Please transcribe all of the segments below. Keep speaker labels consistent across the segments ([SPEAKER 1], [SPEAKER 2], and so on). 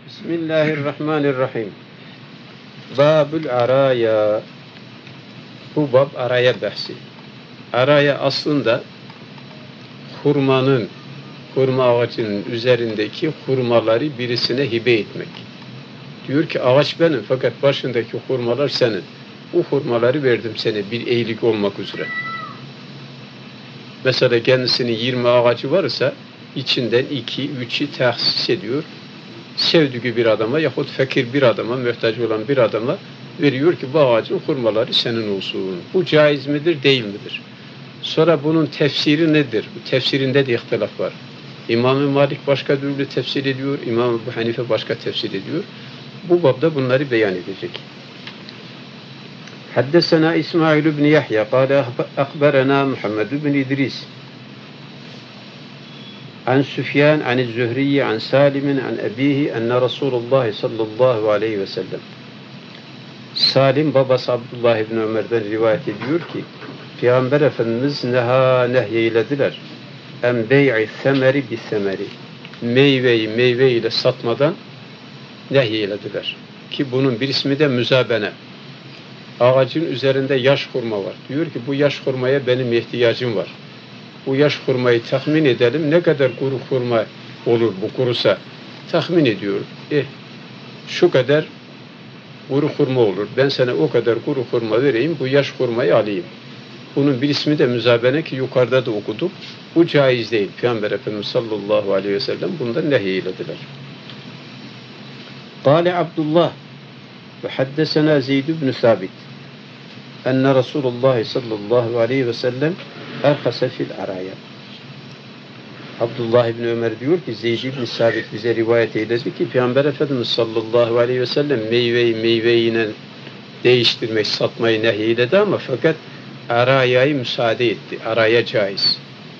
[SPEAKER 1] Bismillahirrahmanirrahim. Babül araya. Bu bab araya bahsi. Araya aslında hurma ağacının üzerindeki hurmaları birisine hibe etmek. Diyor ki ağaç benim fakat başındaki hurmalar senin. Bu hurmaları verdim sana bir iyilik olmak üzere. Mesela kendisinin 20 ağacı varsa içinden 2-3'ü tahsis ediyor. Sevdiği bir adama yahut fakir bir adama, muhtaç olan bir adama veriyor ki bu ağacın hurmaları senin olsun. Bu caiz midir, değil midir? Sonra bunun tefsiri nedir? Bu tefsirinde de ihtilaf var. İmam-ı Malik başka türlü tefsir ediyor, İmam Ebu Hanife başka tefsir ediyor. Bu babda bunları beyan edecek. Haddesena İsmail ibn Yahya, kâle akberena Muhammed ibn İdris. An Süfyan, an Zühriye, an Salim'in, an Ebihi, enne Resulullah sallallahu aleyhi ve sellem. Salim babası Abdullah ibn Ömer'den rivayet ediyor ki Peygamber Efendimiz nehyeyilediler. En bey'i semeri bi semeri. Meyveyi meyve ile satmadan nehyeyilediler. Ki bunun bir ismi de müzabene. Ağacın üzerinde yaş hurma var. Diyor ki bu yaş hurmaya benim ihtiyacım var. Bu yaş hurmayı tahmin edelim. Ne kadar kuru hurma olur bu kurusa? Tahmin ediyor. Şu kadar kuru hurma olur. Ben sana o kadar kuru hurma vereyim. Bu yaş hurmayı alayım. Bunun bir ismi de müzabene ki yukarıda da okuduk. Bu caiz değil. Peygamber Efendimiz sallallahu aleyhi ve sellem bundan nehyeyilediler. Kâle Abdullah ve haddesena Zeyd ibn Sabit enne Resulullah sallallahu aleyhi ve sellem erhase fil araya. Abdullah ibn Ömer diyor ki Zeyd ibn Sabit bize rivayet eyledi ki Peygamber Efendimiz sallallahu aleyhi ve sellem meyveyle değiştirmek, satmayı nehyeledi ama fakat arayayı müsaade etti. Araya caiz.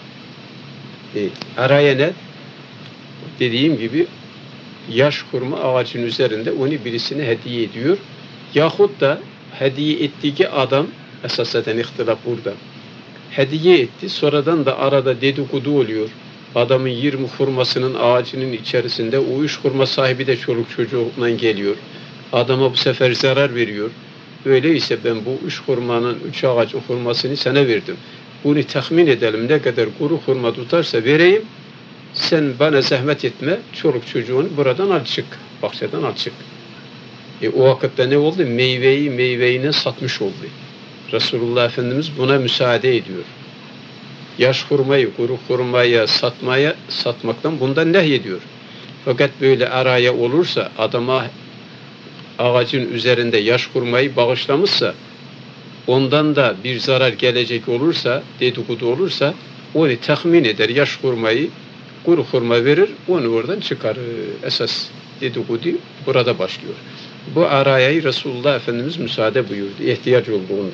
[SPEAKER 1] Araya ne? Dediğim gibi yaş hurma ağacın üzerinde onu birisine hediye ediyor. Yahut da hediye ettiği adam esasen ihtilaf burada. Hediye etti. Sonradan da arada dedikodu oluyor. Adamın 20 hurmasının ağacının içerisinde o 3 hurma sahibi de çoluk çocuğundan geliyor. Adama bu sefer zarar veriyor. Öyleyse ben bu 3 hurmanın 3 ağacın hurmasını sana verdim. Bunu tahmin edelim ne kadar kuru hurma tutarsa vereyim. Sen bana zahmet etme. Çoluk çocuğunu buradan al çık. Bahçeden al çık. O vakitte ne oldu? Meyveyi satmış oldu. Resulullah Efendimiz buna müsaade ediyor. Yaş hurmayı, kuru hurmayı satmaktan bundan nehyediyor. Fakat böyle araya olursa, adama ağacın üzerinde yaş hurmayı bağışlamışsa, ondan da bir zarar gelecek olursa, dedikodu olursa, onu tahmin eder, yaş hurmayı, kuru hurma verir, onu oradan çıkarır. Esas dedikodu burada başlıyor. Bu arayayı Resulullah Efendimiz müsaade buyurdu, ihtiyaç olduğunda.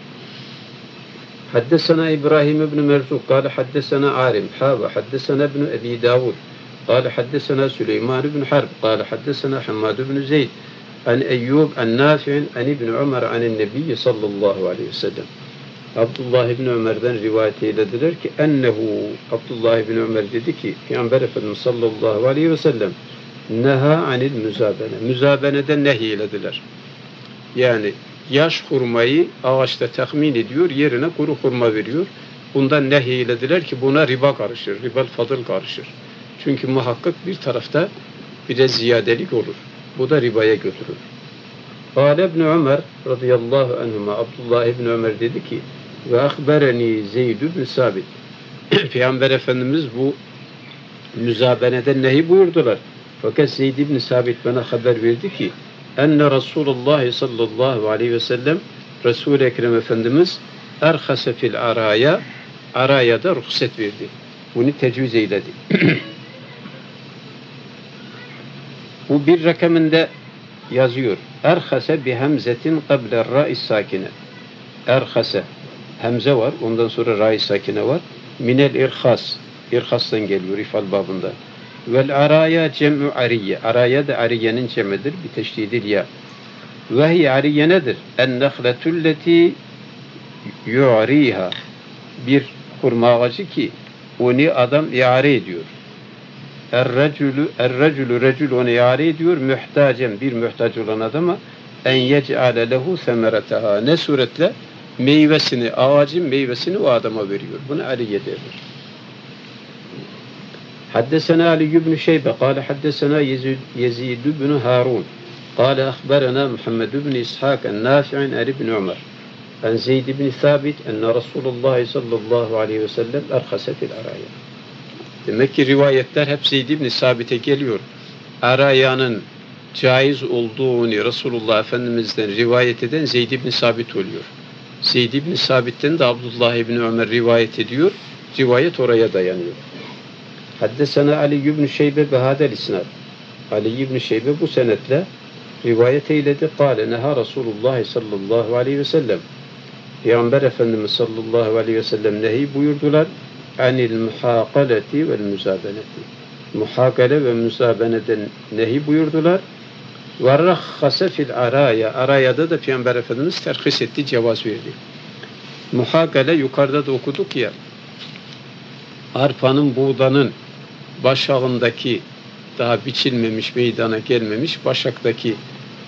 [SPEAKER 1] Haddesena İbrahim ibn Merzuk, kâle haddesena Arim, ve haddesena ibn Ebi Davud, kâle haddesena Süleyman ibn Harb, kâle haddesena Hammad ibn Zeyd, an Eyyub, an Nafi'in, an ibn Ömer, anin Nebiyyi sallallahu aleyhi ve sellem. Abdullah ibn Ömer'den rivayet eylediler ki Abdullah ibn Ömer dedi ki Peygamber Efendimiz sallallahu aleyhi ve sellem neha anil müzabene. Müzabeneden nehyelediler. Yani yaş hurmayı ağaçta tahmin ediyor, yerine kuru hurma veriyor. Bundan nehyelediler ki buna riba karışır, ribal fadıl karışır. Çünkü muhakkak bir tarafta bir de ziyadelik olur. Bu da ribaya götürür. Kâle ibn Ömer radıyallahu anhuma, Abdullah ibn Ömer dedi ki ve akbereni Zeyd ibn Sabit. Peygamber Efendimiz bu müzabeneden nehi buyurdular. Fakat Zeyd ibn Sabit bana haber verdi ki enne Resulullah sallallahu aleyhi ve sellem Resul-i Ekrem Efendimiz erhase fil araya da ruhsat verdi. Bunu tecviz eyledi. Bu bir rakamında yazıyor. Erhase bi hemzetin qabla ra'is sakine. Erhase hemze var. Ondan sonra ra'is sakine var. Minel irhas. İrhas'tan geliyor ifal babında. Vel araya cem'u ariye. Araya da ariyenin cemidir. Bir teşdidil ya. Ve hiye ariye nedir? En nehletulleti yu'riha. Bir hurma ağacı ki onu adam iare ediyor. recül onu yâri ediyor, mühtacen bir mühtaç olan adama en yec'ale lehu semereteha. Ne suretle? Meyvesini, ağacın meyvesini o adama veriyor. Bunu Ali'ye derler. Haddesena Ali ibn Şeybe, kâle haddesena Yezid ibn Harun, kâle ahberena Muhammed ibn İshak en-Nafi'in ibn Ömer, en Zeyd ibn Thabit, enne Resulullah sallallahu aleyhi ve sellem erhase fil araya. Demek ki rivayetler hep Zeyd ibn Sabit'e geliyor. Arayanın caiz olduğunu Resulullah Efendimiz'den rivayet eden Zeyd ibn Sabit oluyor. Zeyd ibn Sabit'ten de Abdullah ibn Ömer rivayet ediyor. Rivayet oraya dayanıyor. Haddesena Ali ibn Şeybe behadel isnad. Ali ibn Şeybe bu senetle rivayet eyledi. Kâle neha Resulullah sallallahu aleyhi ve sellem. Peygamber Efendimiz sallallahu aleyhi ve sellem nehi buyurdular. Anil muhakaleti vel müzabeneti. Muhakale ve müzabeneden nehi buyurdular. Ve rahhase fil araya. Arayada da Peygamber Efendimiz terhis etti, cevaz verdi. Muhakale yukarıda da okuduk ya. Arpanın, buğdanın başağındaki daha biçilmemiş, meydana gelmemiş başaktaki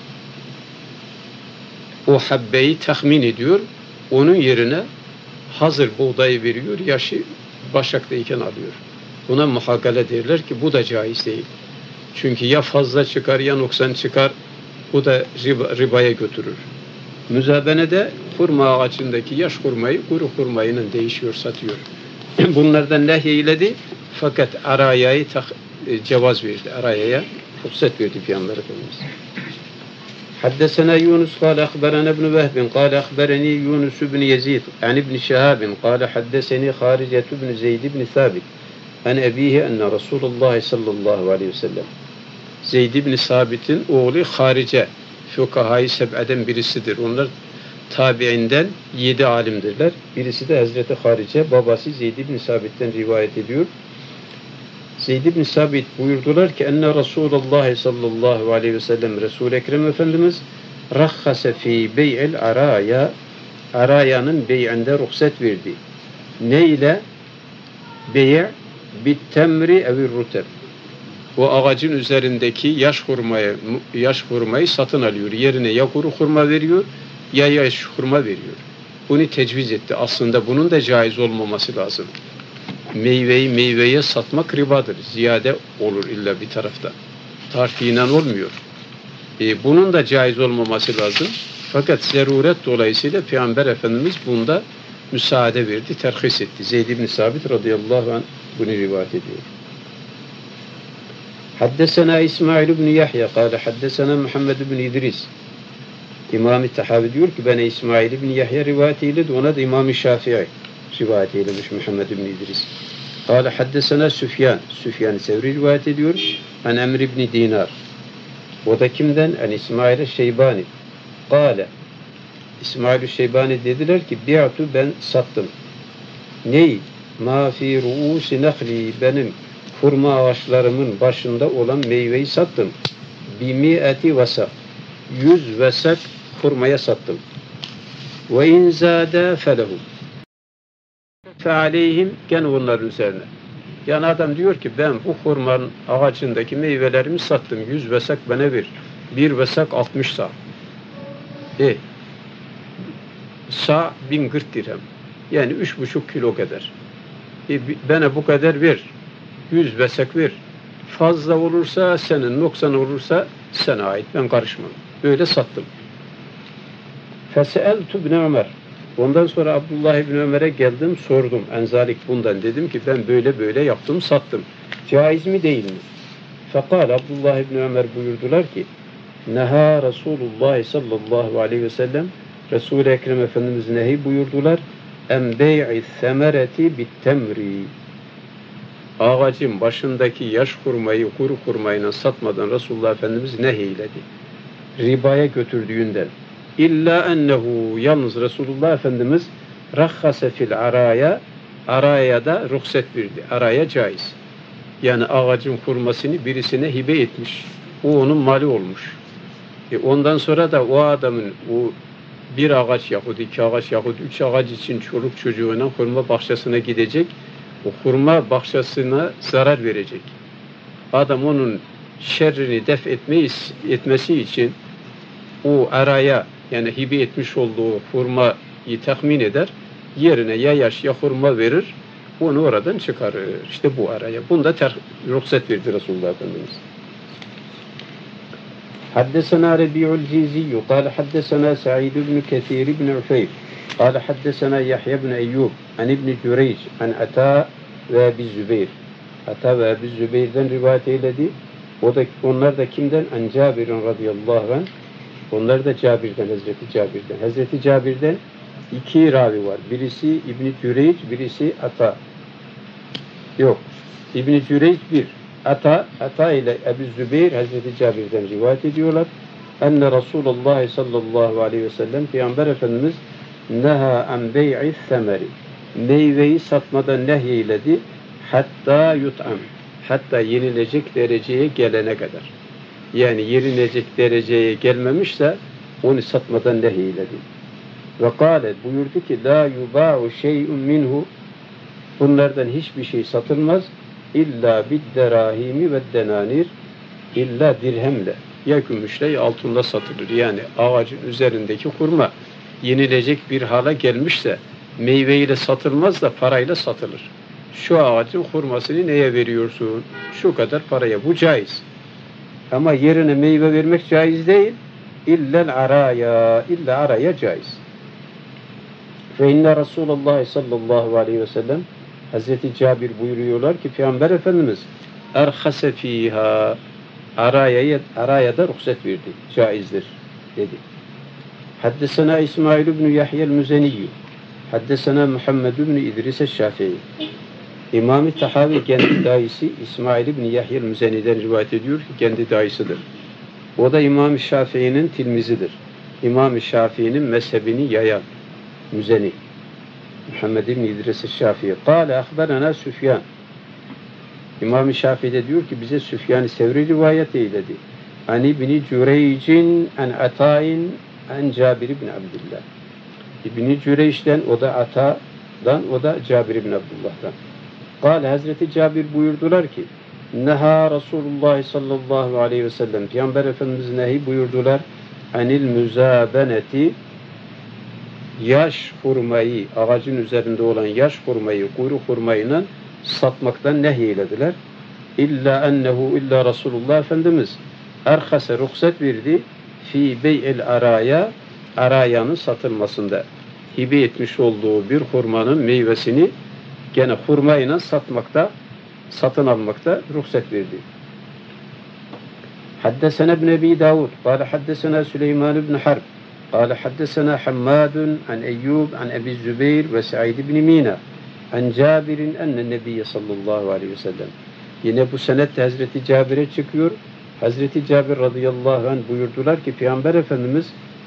[SPEAKER 1] o habbeyi tahmin ediyor. Onun yerine hazır buğdayı veriyor, yaşı başaktayken alıyor. Buna muhakale derler ki bu da caiz değil. Çünkü ya fazla çıkar ya noksan çıkar. Bu da ribaya götürür. Müzabenede hurma ağacındaki yaş hurmayı kuru hurmayla değişiyor, satıyor. Bunlardan nehyeyiledi fakat arayayı cevaz verdi. Arayaya ruhsat verdi Peygamber Efendimiz. Haddesena Yunus kâle akberana ibn Vehbin kâle akberani Yunus ibn Yezid an ibn Şehabin kâle haddeseni Harice ibn Zeyd ibn Thabit an ebihi enne Resulullah sallallahu aleyhi ve sellem. Zeyd ibn Sabit'in oğlu Harice, fukahayı seb'eden birisidir. Onlar tabiinden 7 alimdirler. Birisi de Hazreti Harice, babası Zeyd ibn Sabit'ten rivayet ediyor. Zeyd ibn Sabit buyurdular ki enne Resulullah sallallahu aleyhi ve sellem Resul-i Ekrem Efendimiz rahhase fi bey'il araya, arayanın bey'inde ruhsat verdi. Ne ile? Bey' bit temri evir ruteb. O ağacın üzerindeki yaş hurmayı satın alıyor. Yerine ya kuru hurma veriyor ya yaş hurma veriyor. Bunu tecviz etti. Aslında bunun da caiz olmaması lazım. Meyveye satmak ribadır. Ziyade olur illa bir tarafta. Tarfiyle olmuyor. Bunun da caiz olmaması lazım. Fakat zeruret dolayısıyla Peygamber Efendimiz bunda müsaade verdi, terhis etti. Zeyd ibn Sabit radıyallahu anh bunu rivayet ediyor. Haddesena İsmail ibn Yahya kâle haddesena Muhammed ibn İdris. İmam-ı Tahavi diyor ki bana İsmail ibn Yahya rivayet eyledi, ona da İmam-ı Şafii rivayet eylemiş Muhammed ibn İdris. Kâle haddesena Süfyan Sevri rivayet ediyor. An Emr ibn Dinar. O da kimden? An İsmail Şeybani. Kâle İsmail Şeybani dediler ki bi'tu ben sattım. Ney? Ma fi ru'usi nehli benim hurma ağaçlarımın başında olan meyveyi sattım. Bimi'eti vesak. 100 vesak hurmaya sattım. Ve in zâde felehum. Fe aleyhim gene onların üzerine. Yani adam diyor ki ben bu hurmanın ağacındaki meyvelerimi sattım. 100 vesak bana ver. 1 vesak 60 sağ. Sağ 1040 dirhem. Yani 3,5 kilo kadar. Bana bu kadar ver. 100 vesak ver. Fazla olursa senin, noksan olursa sana ait. Ben karışmam. Böyle sattım. Feseeltu ibn Ömer. Ondan sonra Abdullah ibn Ömer'e geldim, sordum. Enzalik bundan. Dedim ki ben böyle yaptım, sattım. Caiz mi değil mi? Fekal Abdullah ibn Ömer buyurdular ki neha Resulullah sallallahu aleyhi ve sellem Resul-i Ekrem Efendimiz nehi buyurdular en bey'i semereti bit temri. Ağacın başındaki yaş hurmayı kuru hurmayla satmadan Resulullah Efendimiz nehiyledi. Ribaya götürdüğünden. İlla ennehu yalnız Resulullah Efendimiz rahhase fil araya da ruhsat verdi. Araya caiz. Yani ağacın hurmasını birisine hibe etmiş. O onun mali olmuş. Ondan sonra da o adamın o bir ağaç yahut 2 ağaç yahut 3 ağaç için çoluk çocuğuna hurma bahçesine gidecek. O hurma bahçesine zarar verecek. adam onun şerrini def etmesi için o araya, yani hibe etmiş olduğu hurmayı tahmin eder, yerine ya yaş ya hurma verir, onu oradan çıkarır. İşte bu araya. Bunda ruhsat verdi Resulullah Efendimiz. حدثنا ربيع الجيزي قال حدثنا سعيد بن كثير بن عفيف قال حدثنا يحيى بن أيوب عن ابن جريج عن عطاء وأبي الزبير. Ata ve Ebu Zübeyir'den rivayet eyledi. Onlar da kimden? An Cabir'in radıyallahu anh. Onlar da Cabir'den, Hazreti Cabir'den. Hazreti Cabir'den iki ravi var. Birisi İbn-i Cüreyc, birisi Ata. Yok. İbn-i Cüreyc bir. Ata ile Ebu Zübeyir Hazreti Cabir'den rivayet ediyorlar. Enne Resulullah sallallahu aleyhi ve sellem Peygamber Efendimiz neha an bey'i semeri. Meyveyi satmadan nehyeyledi. Hatta yut'am. Hatta yenilecek dereceye gelene kadar. Yani yenilecek dereceye gelmemişse onu satmadan nehyeyledi. Ve kâle buyurdu ki la yubâ'u şey'un minhu. Bunlardan hiçbir şey satılmaz. İlla bidderahimi ve denanir. İlla dirhemle. Ya gümüşle ya altınla satılır. Yani ağacın üzerindeki hurma yenilecek bir hale gelmişse meyveyle satılmaz da parayla satılır. Şu ağacın hurmasını neye veriyorsun? Şu kadar paraya. Bu caiz. Ama yerine meyve vermek caiz değil. İllel araya. İlla araya caiz. Ve inne Resulullah sallallahu aleyhi ve sellem Hazreti Cabir buyuruyorlar ki Peygamber Efendimiz erhase fiha araya da ruhsat verdi. Caizdir dedi. Haddesena İsmail ibn Yahya el-Müzeniyyü. Haddesena Muhammed ibn İdris el-Şafii. İmam-ı Tahavi kendi dayısı İsmail ibn Yahya el-Müzeni'den rivayet ediyor ki kendi dayısıdır. O da İmam-ı Şafii'nin tilmizidir. İmam-ı Şafii'nin mezhebini yayan Müzeni. Muhammed ibn İdris el-Şafii. Kâle ahberena Süfyan. İmam-ı Şafii de diyor ki bize Süfyan-ı Sevri rivayet eyledi. An İbni Cüreycin an Ata'in an Cabir ibn Abdullah. İbni Cüreyş'ten, o da Ata'dan, o da Cabir ibn Abdullah'tan. Kâle Hazreti Cabir buyurdular ki neha Resulullah sallallahu aleyhi ve sellem Peygamber Efendimiz nehi buyurdular anil müzabeneti yaş hurmayı, ağacın üzerinde olan yaş hurmayı, kuru hurmayla satmaktan nehyelediler. İlla Resulullah Efendimiz erhase ruhsat verdi fi bey'il araya, arayanın satılmasında. Hibe etmiş olduğu bir hurmanın meyvesini gene hurmayla satın almakta ruhsat verdi. Haddesena ibn Ebi Davud, kâle haddesena Süleyman ibn Harb, kâle haddesena Hammadun an Eyyub an Ebi Zübeyir ve Sa'id ibn Mina an Cabir'in enne Nebiyye sallallahu aleyhi ve sellem. Yine bu senette Hazreti Cabir'e çıkıyor. Hazreti Cabir radıyallahu anh buyurdular ki Peygamber Efendimiz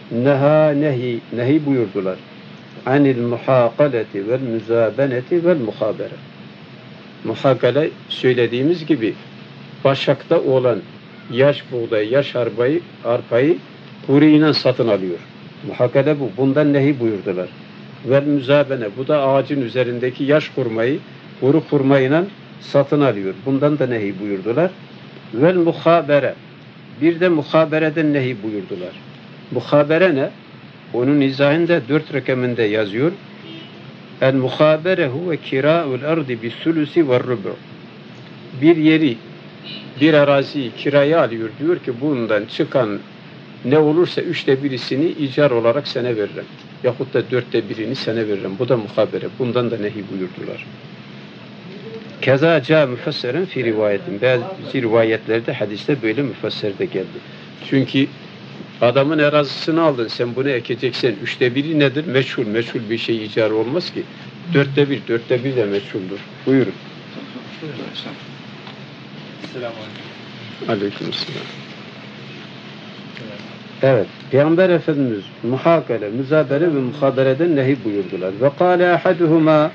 [SPEAKER 1] nehi buyurdular. Anil muhakaleti vel müzabeneti vel muhabere. Muhakale söylediğimiz gibi başakta olan yaş buğday, yaş arpayı kuruyla satın alıyor. Muhakale bu. Bundan nehi buyurdular. Vel müzabene. Bu da ağacın üzerindeki yaş hurmayı kuru hurmayla satın alıyor. Bundan da nehi buyurdular. Vel muhabere. Bir de muhabereden nehi buyurdular. Muhabere ne? Onun izahında 4 rakamında yazıyor. El muhabere huve kira'ul ardi bis sulusi ve rubu. Bir yeri, bir araziyi kiraya alıyor. Diyor ki bundan çıkan ne olursa 1/3'ünü icar olarak sana veririm. Yahut da 1/4'ünü sana veririm. Bu da muhabere. Bundan da nehi buyurdular. Keza ca müfesseren fi rivayetin. Bazı rivayetlerde hadiste böyle müfesserde geldi. Çünkü adamın arazisini aldın, sen bunu ekeceksen 1/3'ü nedir? Meçhul. Meçhul bir şey icar olmaz ki. 1/4, 1/4 de meçhuldür. Buyurun. Aleykümselam. Evet. Peygamber Efendimiz muhakele, müzabere ve muhabereden nehi buyurdular. Ve kâle ahaduhuma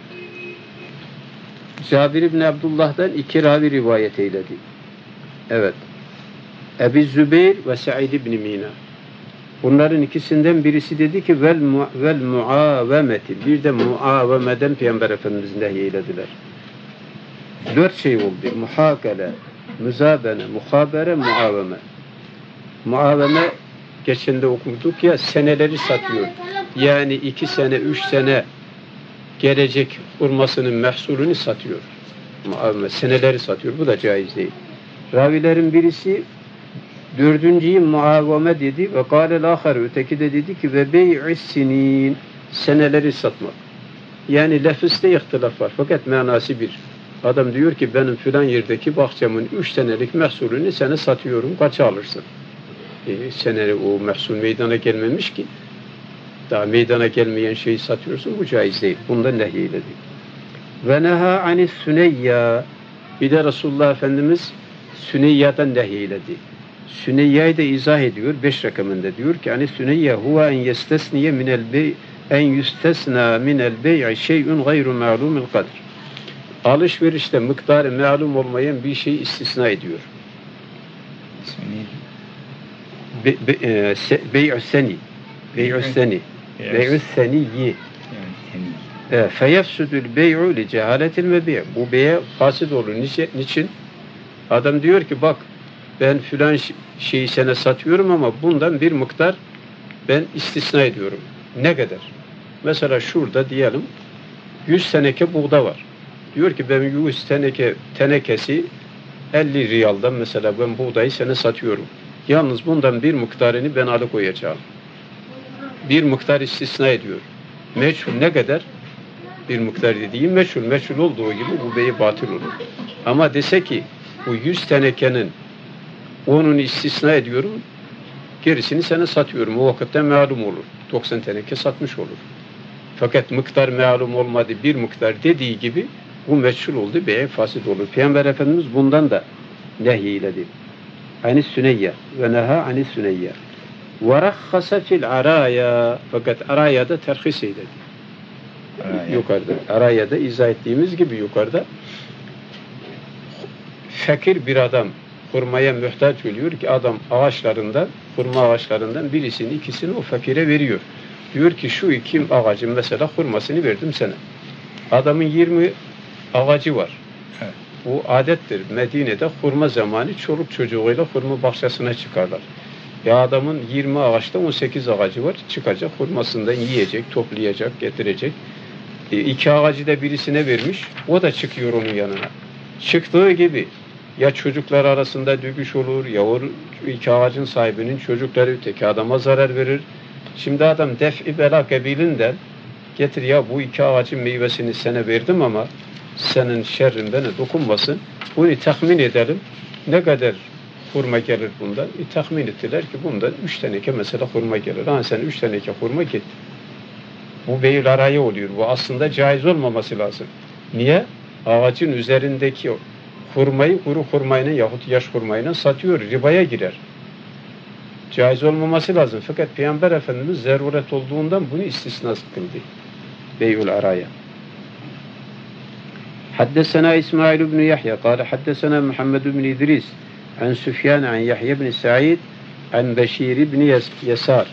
[SPEAKER 1] Cabir ibn Abdullah'dan 2 ravi rivayet eyledi. Evet. Ebu Zübeyir ve Sa'id ibn Mina. Bunların ikisinden birisi dedi ki vel muavemeti. Bir de muavemeden Peygamber Efendimiz nehi eylediler. 4 şey oldu. Muhakele, müzabene, muhabere, muaveme. Muaveme geçen de okuduk ya, seneleri satıyor. Yani 2 sene, 3 sene gelecek hurmasının mahsulünü satıyor. Muaveme, seneleri satıyor. Bu da caiz değil. Ravilerin birisi dördüncüyü muaveme dedi ve kâlel âhar, öteki de dedi ki ve bey'is sinin, seneleri satmak. Yani lafızda ihtilaf var. Fakat manası bir. Adam diyor ki benim filan yerdeki bahçemin 3 senelik mahsulünü sana satıyorum. Kaça alırsın? Seneli o mahsul meydana gelmemiş ki. Daha meydana gelmeyen şeyi satıyorsun. Bu caiz değil. Bundan nehyeyledik. Ve neha anis süneyya. Bir de Resulullah Efendimiz Süneyyadan nehyeyleди. Süneyya'yı da izah ediyor. 5 rakamında diyor ki anis süneyya huve en yestesniye minel bey en yüstesna minel bey'i şey'un gayru ma'lumil kadr. Alışverişte miktarı malum olmayan bir şeyi istisna ediyor. Bey'ü seni. Bey'ü seni. Bey'ü seniyyi. Feyefsudül bey'ü li cehaletil mebi'. Bu bey'e fasit olur. Niçin? Adam diyor ki bak ben filan şeyi sana satıyorum ama bundan bir miktar ben istisna ediyorum. Ne kadar? Mesela şurada diyelim 100 teneke buğda var. Diyor ki ben 100 tenekesi 50 riyaldan mesela ben buğdayı sana satıyorum. Yalnız bundan bir miktarını ben alıkoyacağım. Bir miktar istisna ediyor. Meçhul ne kadar? Bir miktar dediğim meçhul. Meçhul olduğu gibi bu beyi batıl olur. Ama dese ki bu 100 tenekenin 10'unu istisna ediyorum, gerisini sana satıyorum. O vakitte malum olur. 90 teneke satmış olur. Fakat miktar malum olmadı, bir miktar dediği gibi bu meçhul oldu, beye fasit olur. Peygamber Efendimiz bundan da nehyiledi. Anis süneyye ve neha anis süneyye. Ve rakhasa fil araya. Fakat arayada terhis eyledi. Yukarıda. Arayada izah ettiğimiz gibi yukarıda fakir bir adam hurmaya muhtaç oluyor ki adam ağaçlarından, hurma ağaçlarından birisini, ikisini o fakire veriyor. Diyor ki şu 2 ağacın mesela hurmasını verdim sana. Adamın 20 ağacı var. Evet. Bu adettir. Medine'de hurma zamanı çoluk çocuğuyla hurma bahçesine çıkarlar. Ya adamın 20 ağaçta 18 ağacı var. Çıkacak, hurmasından yiyecek, toplayacak, getirecek. 2 ağacı da birisine vermiş. O da çıkıyor onun yanına. Çıktığı gibi ya çocuklar arasında dövüş olur, ya o 2 ağacın sahibinin çocukları öteki adama zarar verir. Şimdi adam def-i bela kabilinden getir ya bu 2 ağacın meyvesini sana verdim ama senin şerrin bana dokunmasın. Bunu tahmin edelim. Ne kadar hurma gelir bundan? Tahmin ettiler ki bundan 3 teneke mesela hurma gelir. Ha sen 3 teneke hurma git. Bu beyül araya oluyor. Bu aslında caiz olmaması lazım. Niye? Ağacın üzerindeki hurmayı kuru hurmayla yahut yaş hurmayla satıyor. Ribaya girer. Caiz olmaması lazım. Fakat Peygamber Efendimiz zaruret olduğundan bunu istisna kıldı. Beyül araya. Haddesena İsmail ibn Yahya قال حدثنا محمد بن إدريس عن سفيان عن يحيى بن سعيد عن بشير بن يسار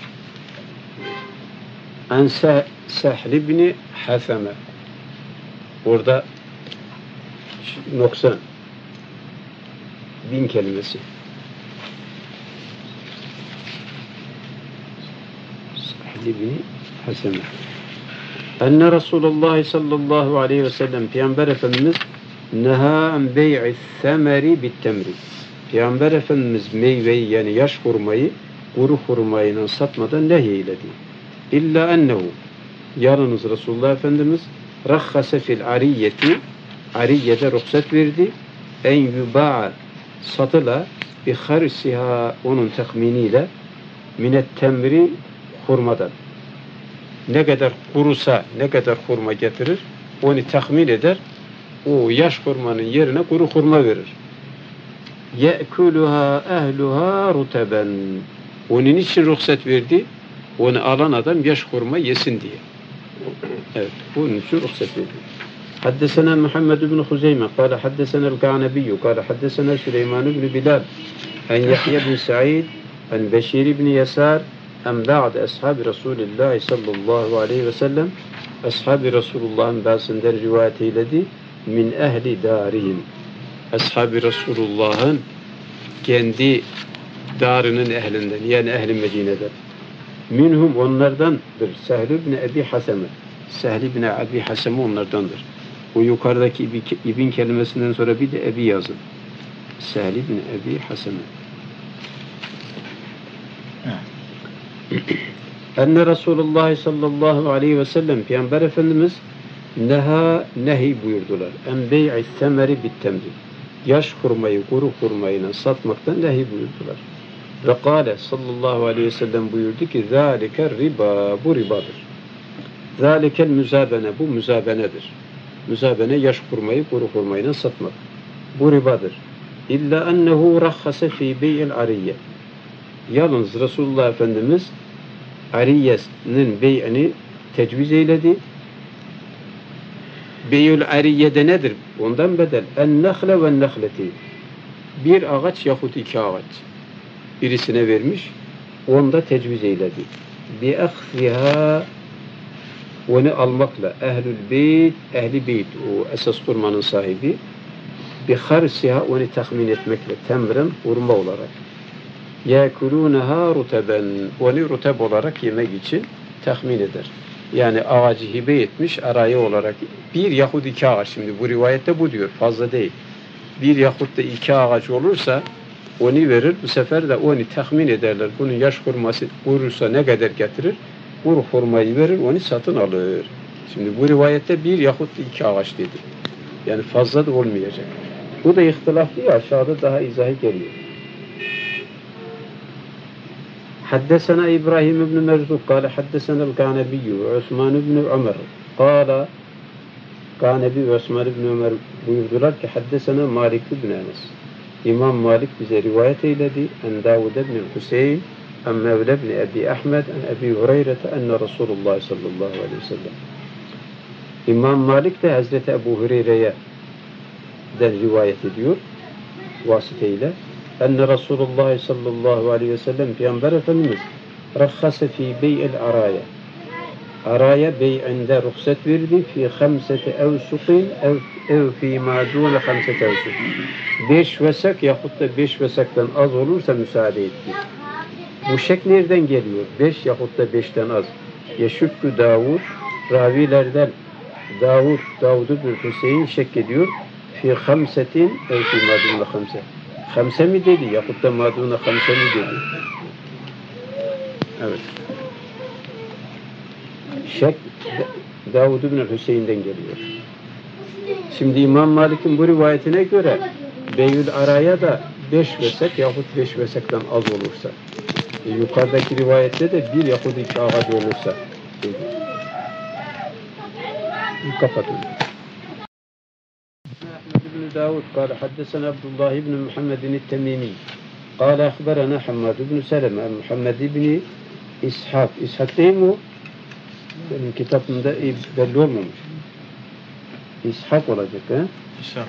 [SPEAKER 1] عن سهل بن حثمة. Orada noksan 1000 kelimesi. Sahli bin Hasene. Enne Resulullah sallallahu aleyhi ve sellem Peygamber Efendimiz neha en bey'i semeri bit temri. Peygamber Efendimiz meyveyi yani yaş hurmayı kuru hurmayla satmadan nehyeyiledi. İlla ennehu yalnız Resulullah Efendimiz rakhase fil ariyeti ariyede ruhsat verdi en yuba'a satıla bi harsiha onun tahminiyle minet temri hurmadan. Ne kadar kurusa, ne kadar hurma getirir, onu tahmin eder, o yaş hurmanın yerine kuru hurma verir. يَأْكُلُهَا اَهْلُهَا رُتَبًا. Onun için ruhsat verdi, onu alan adam yaş hurma yesin diye. Evet, bunun için ruhsat verdi. حدثنا محمد بن خزيمة قال حدثنا الكعنبي قال حدثنا سليمان بن بلال عن يحيى بن سعيد عن بشير بن يسار أم بعد أصحاب رسول الله صلى الله عليه وسلم أصحاب رسول الله bazısından rivayet eyledi min ehli darihim Ashab-ı Resulullah'ın kendi darının ehlinden, yani ehli Medine'den. Minhum onlardandır. Sehl ibn Ebi Haseme. Sehl ibn Ebi Haseme onlardandır. O yukarıdaki ibn kelimesinden sonra bir de Ebi yazın. Sehl ibn Ebi Haseme. Enne Resulullah sallallahu aleyhi ve sellem Peygamber Efendimiz nehi buyurdular. En bey'i semeri bittemri. Yaş hurmayı, kuru hurmayla satmaktan nehi buyurdular. Ve kâle sallallahu aleyhi ve sellem buyurdu ki zâlike riba, bu ribadır. Zâlikel müzâbene, bu müzâbenedir. Müzâbene yaş hurmayı, kuru hurmayla satmak. Bu ribadır. İlla ennehu rahhase fî bey'il ariyye. Yalnız Resulullah Efendimiz Ariye'nin bey'ini tecviz eyledi. Beyül ariyede nedir? Ondan bedel. En-nehle ve nehleti. Bir ağaç yahut iki ağaç. Birisine vermiş. Onda tecviz eyledi. Bi-akhziha, onu almakla. Ehlül beyt, ehli beyt, o esas kurmanın sahibi. Bi-kharsiha, onu tahmin etmekle. Temren, hurma olarak. يَاكُلُونَهَا رُتَبًا, onu ruteb olarak yemek için tahmin eder. Yani ağacı hibe etmiş araya olarak. Bir yahut iki ağaç, şimdi bu rivayette bu diyor, fazla değil. Bir yahut da iki ağaç olursa onu verir, bu sefer de onu tahmin ederler. Bunun yaş hurması kurursa ne kadar getirir? Kuru hurmayı verir, onu satın alır. Şimdi bu rivayette bir yahut da iki ağaç dedi. Yani fazla da olmayacak. Bu da ihtilaflı ya, aşağıda daha izahı geliyor. حدثنا إبراهيم بن مرزوق قال حدثنا الكعنبي وعثمان بن عمر قال Kanebi ve Osman ibn Ömer buyurdular ki haddesena Malik ibn Enes. İmam Malik bize rivayet eyledi. En Davud ibn Hüseyin en Mevle ibn Ebi Ahmed en Ebi Hureyre'te enne Resulullah sallallahu aleyhi ve sellem. İmam Malik de Hazreti Ebu Hureyre'den rivayet ediyor vasıteyle. Enne Resulullah sallallahu aleyhi ve sellem Peygamber Efendimiz rahhase fi bey'il araya. Araya bey'inde ruhsat verdi fi khamseti evsukin ev fi madune khamseti evsuk. 5 vesak yahut da 5 vesaktan az olursa müsaade etti. Bu şek nereden geliyor? 5 yahut da 5'ten az. Yeşükkü Davud, ravilerden Davud bin Hüseyin şek ediyor. Fi khamsetin ev fi madune khamse. Khamse mi dedi yahut da madune khamse mi dedi? Evet. Şek Davud bin Hüseyin'den geliyor. Şimdi İmam Malik'in bu rivayetine göre Beyül Araya da 5 vesek yahut 5 vesekten az olursa. Yukarıdaki rivayette de 1 yahut 2 ağaç olursa. Kapatın. Ahmed bin Davud قال حدثنا عبد الله بن محمد التميمي قال أخبرنا حماد بن سلمة محمد بن İshak. İshak değil mi o? Benim kitabımda belli olmamış. İshak olacak ha? İshak.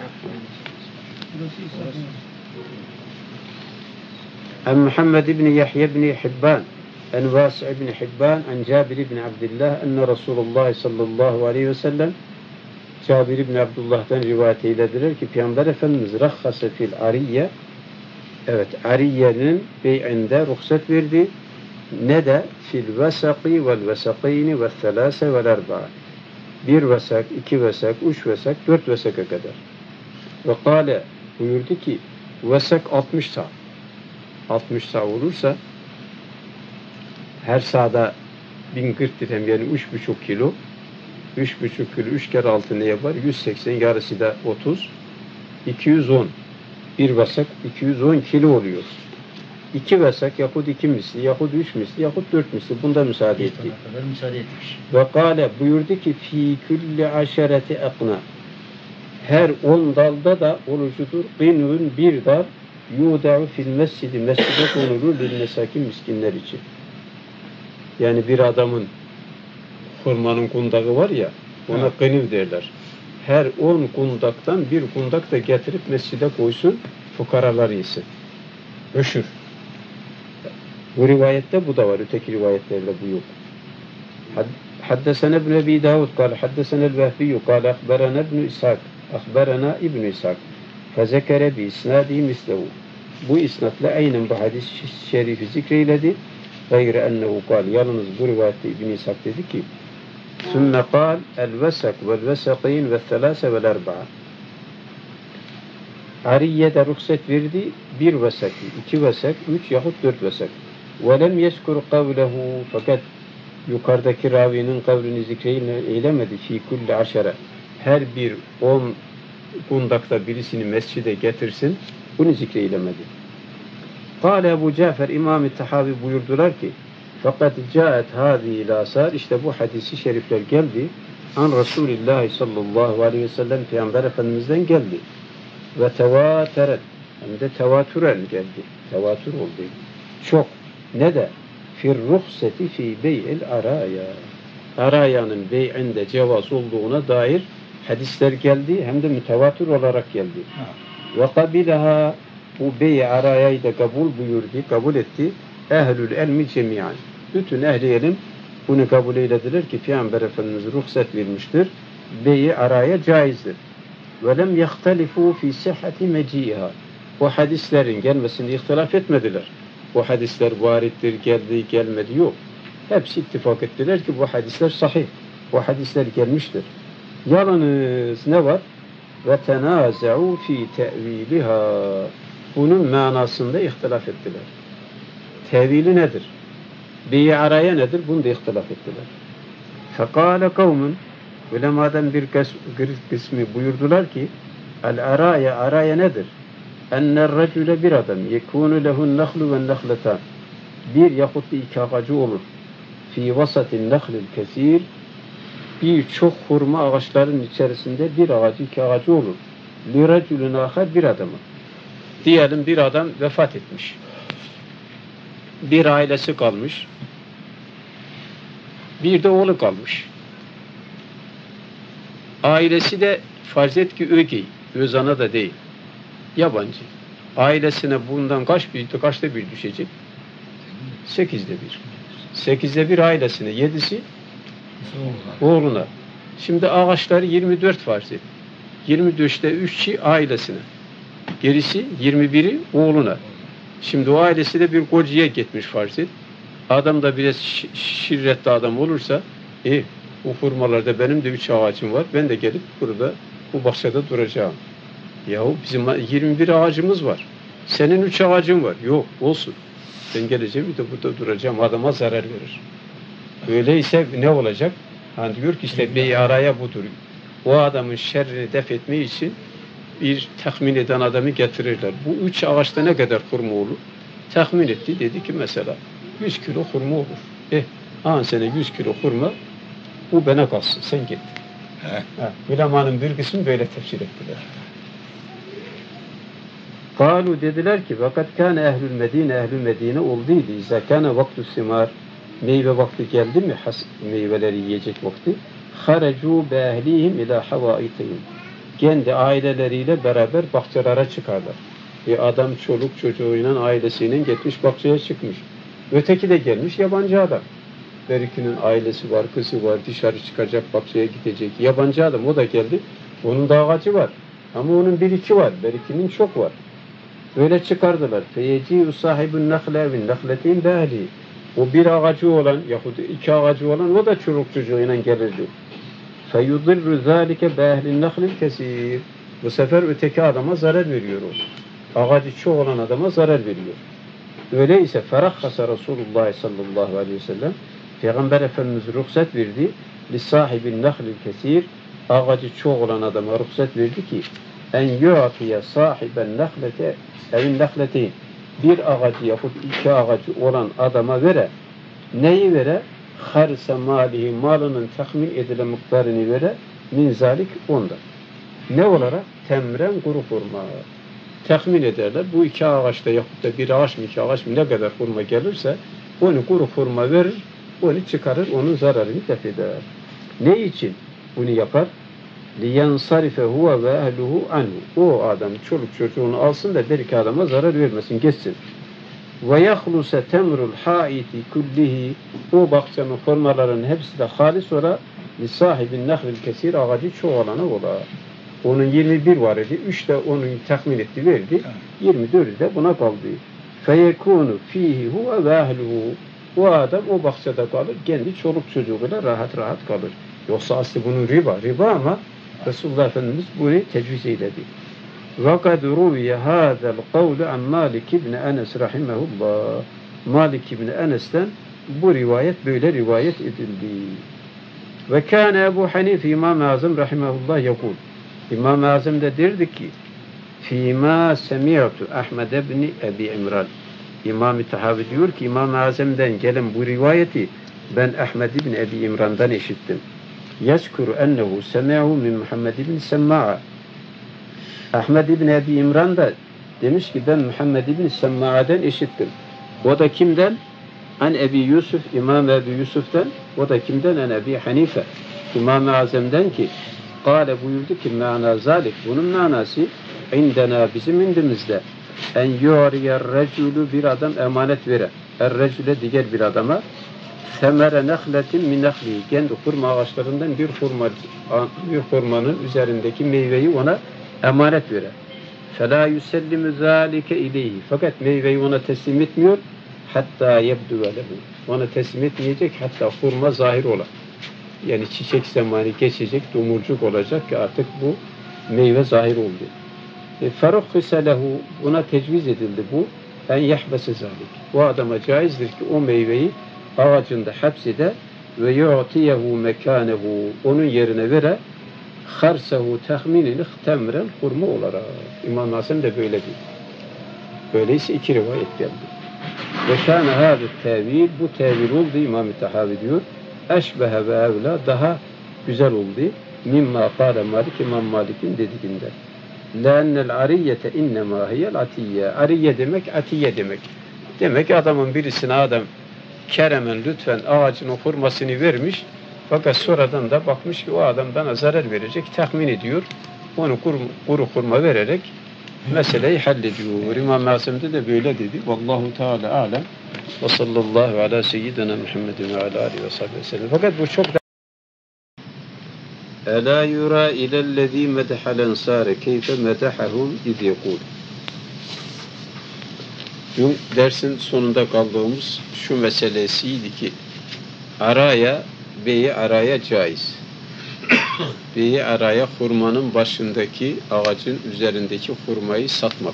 [SPEAKER 1] En Muhammed ibn Yahya ibn Hibban en Vasi' ibn Hibban en Cabir ibn Abdullah enne Resulullah sallallahu aleyhi ve sellem Cabir ibn Abdullah'tan rivayet eylediler ki Peygamber Efendimiz rahhase fil ariyye, evet ariyenin bey'inde ruhsat verdi. Ne de fil vesaki vel vesakini ve thelase vel erba'a. 1 vesak, 2 vesak, 3 vesak, 4 vesaka kadar. Ve kâle buyurdu ki vesak 60 sağ. 60 sağ olursa her sağda 1040 dirhem yani 3,5 kilo. 3,5 kilo 3 kere 6 ne yapar? 180, yarısı da 30. 210. 1 vesak 210 kilo oluyor. 2 vesak yahut 2 misli, yahut 3 misli, yahut 4 misli. Bunda müsaade etti. Ve kâle buyurdu ki fî külli aşereti ekna. Her 10 dalda da olucudur. Qinvün bir dal yuda'u fil mescidi. Mescide konulur lil mesakin miskinler için. Yani bir adamın hurmanın kundağı var ya, ona qiniv derler. Her 10 kundaktan bir kundak da getirip mescide koysun, fukaralar yesin. Öşür. Bu rivayette bu da var. Öteki rivayetlerde bu yok. Haddesene ibn Ebi Davud kâle haddesene el-Vehbiyyü kâle akberana ibn İshak. Akberana ibn İshak. fezekere bi isnadi mislehu. Bu isnatla aynen bu hadis şerifi zikreyledi. Gayre ennehu kal. Yalnız bu rivayette İbn-i İshak dedi ki sümme kal el vesak vel vesakîn ve thelâse vel erba'a. Ariye'de ruhsat verdi bir vesak, iki vesak, üç yahut dört vesak. Ve lem yeskur kavlehu fakat yukarıdaki ravinin kavlini zikreylemedi fi kulli aşere. Her bir 10 kundakta birisini mescide getirsin. Bunu zikreylemedi. Kâle Ebu Cafer İmam-ı Tahavi buyurdular ki fakat caet hâzî lâsâr işte bu hadisi şerifler geldi. An Resulullah sallallahu aleyhi ve sellem Peygamber Efendimiz'den geldi. Ve tevâteret hem de tevatüren geldi. Tevatür oldu. Çok. Ne de? Fir ruhseti fi bey'il araya. Arayanın bey'inde cevaz olduğuna dair hadisler geldi. Hem de mütevatür olarak geldi. Ve kabilaha bu bey-i arayayı da kabul etti. Ehlül elmi cemiyan. Bütün ehli ilim bunu kabul eylediler ki Peygamber Efendimiz ruhsat vermiştir. Bey-i araya caizdir. Ve lem yehtelifu fi sihhati meciha. O hadislerin gelmesini ihtilaf etmediler. Bu hadisler varittir, geldi, gelmedi yok. Hepsi ittifak ettiler ki bu hadisler sahih. Bu hadisler gelmiştir. Yalnız ne var? Ve tenaza'u fi te'viliha. Bunun manasında ihtilaf ettiler. Tevili nedir? Bey-i araya nedir? Bunu da ihtilaf ettiler. Fekâle kavmun ulemadan bir kısmı buyurdular ki el-araya nedir? Ennel recüle bir adam yekûnü lehun nehlu ve nehletan bir yahut da iki ağacı olur. Fî vasatin nehlil kesir birçok hurma ağaçların içerisinde bir ağacı iki ağacı olur. Li recülün âher bir adamı. Diyelim bir adam vefat etmiş. Bir ailesi kalmış. Bir de oğlu kalmış. Ailesi de farz et ki ögey. Öz ana da değil. Yabancı. Ailesine bundan kaçta bir düşecek? 8'de 1. 8'de 1 ailesine. 7'si oğluna. Şimdi ağaçları 24 farz et. 24'te 3'i ailesine. Gerisi 21'i oğluna. Şimdi o ailesi de bir kocaya gitmiş farz et. Adam da biraz şirretli adam olursa bu hurmalarda benim de 3 ağacım var. Ben de gelip burada bu bahçede duracağım. Yahu bizim 21 ağacımız var. Senin 3 ağacın var. Yok olsun. Ben geleceğim bir de burada duracağım. Adama zarar verir. Öyleyse ne olacak? Hani diyor ki işte bey araya budur. O adamın şerrini def etmeyi için bir tahmin eden adamı getirirler. Bu 3 ağaçta ne kadar hurma olur? Tahmin etti. Dedi ki mesela 100 kilo hurma olur. Sene 100 kilo hurma bu bana kalsın. Sen git. Ulemanın bir kısmı böyle tefsir ettiler. Kalu dediler ki vakat kâne ehlül medine olduydu. İzâ kâne vaktu simar meyve vakti geldi mi? Meyveleri yiyecek vakti. Harecû be ehlihim ilâ havâitihim. Kendi aileleriyle beraber bahçelere çıkarlar. Bir adam çoluk çocuğuyla ailesiyle gitmiş bahçeye çıkmış. Öteki de gelmiş yabancı adam. Berikinin ailesi var, kızı var, dışarı çıkacak, bahçeye gidecek. Yabancı adam o da geldi. Onun da ağacı var. Ama onun bir iki var. Berikinin çok var. Öyle çıkardılar. Feyeci'u sahibun nakle bin nakletin behli. O bir ağacı olan yahut iki ağacı olan o da çoluk çocuğuyla gelirdi. Feyudilru zâlike behlin nahlil kesir. Bu sefer öteki adama zarar veriyor o. Ağacı çok olan adama zarar veriyor. Öyleyse ferakhasa Resulullah sallallahu aleyhi ve sellem Peygamber Efendimiz ruhsat verdi. Li sahibin nahlil kesir. Ağacı çok olan adama ruhsat verdi ki en yu'tiye sahiben nahlete evin nahleteyn. Bir ağacı yahut iki ağacı olan adama vere. Neyi vere? Harsa malihi malının tahmin edilen miktarını vere. Min zalik ondan. Ne olarak? Temren kuru hurma. Tahmin ederler. Bu iki ağaçta yahut da bir ağaç mı iki ağaç mı ne kadar hurma gelirse onu kuru hurma verir. Onu çıkarır. Onun zararını def eder. Ne için bunu yapar? لِيَنْصَرِفَ هُوَ وَاَهْلُهُ عَنْهُ. O adam çoluk çocuğunu alsın da bir adama zarar vermesin, geçsin. وَيَخْلُسَ تَمْرُ الْحَائِتِ كُلِّهِ. O bahçenin hurmaların hepsi de halis ola. لِسَاحِبِ النَّخْلِ الْكَسِيرِ. Ağacı çoğalana ola. Onun 21 var idi. 3 de onu tahmin etti, verdi. 24'ü de buna kaldı. Feyekunu fihi huve ve ehluhu. O adam o bahçede kalır, kendi çoluk çocuğuyla rahat rahat kalır. Yoksa aslı bunun riba. Riba ama Resulullah Efendimiz bunu tecviz eyledi. وَقَدْ رُوِيَ هَذَا الْقَوْلُ عَنْ مَالِكِ بْنِ اَنَسْ رَحِمَهُ اللّٰهِ Malik İbni Enes'ten bu rivayet böyle rivayet edildi. Ve kâne Ebu Hanife İmam-ı Azam rahimahullah yakul. İmam-ı Azam da derdi ki fîmâ semi'tu Ahmed ibni Ebi İmran. İmam-ı Tahavi diyor ki İmam-ı Azam'dan gelen bu rivayeti ben Ahmed ibn Ebi İmran'dan işittim. Yeskuru ennehu semi'hu min Muhammed ibn Semma'a. Ahmed ibn Ebi İmran da demiş ki ben Muhammed ibn Semma'dan işittim. O da kimden? An Ebi Yusuf, İmam Ebi Yusuf'tan. O da kimden? An Ebi Hanife. İmam-ı Azam'dan ki kâle buyurdu ki mâna zâlik. Bunun manası indena bizim indimizde en yu'riyar recülü bir adam emanet verir. Er-recüle diğer bir adama semere nehletin min nehlihi. Kendi hurma ağaçlarından bir hurmanın üzerindeki meyveyi ona emanet verir. فَلَا يُسَلِّمُ ذَٰلِكَ اِلeyhi. Fakat meyveyi ona teslim etmiyor. Hatta yebdü lehu. Ona teslim etmeyecek hatta hurma zahir ola. Yani çiçek zamanı geçecek, domurcuk olacak ki artık bu meyve zahir oldu. فَرُخِّسَ lehu. Buna tecviz edildi bu. En yehbese zalik. Bu adama caizdir ki o meyveyi ağacında hapsede ve yu'tiyehu mekanehu. Onun yerine vere harsahu tahminini temren hurma olarak. İmam Hasan da böyle diyor. Böyleyse iki rivayet geldi. Ve kâne hâzı tevil, bu tevil oldu İmam-ı Tahavi diyor. Eşbehe ve evla, daha güzel oldu. Mimma kâle Malik, İmam Malik'in dediğinde. Lânnel ariyete innemâ hiyel atiyye. Ariye demek, atiye demek. Demek ki adamın birisine adam keremen lütfen ağacın hurmasını vermiş. Fakat sonradan da bakmış ki o adam bana zarar verecek, tahmin ediyor. Onu kuru hurma vererek meseleyi hallediyor. İmam Azam'da da böyle dedi. Vallahu Teala alem. Ve sallallahu ala seyyidina Muhammedin ve ala alihi ve sahbihi sellem. Fakat bu çok da Ela yura ilellezî medehal ensâre keyfe medehahum iz yekûl. Dün dersin sonunda kaldığımız şu meselesiydi ki beyi araya caiz. Beyi araya hurmanın başındaki ağacın üzerindeki hurmayı satmak.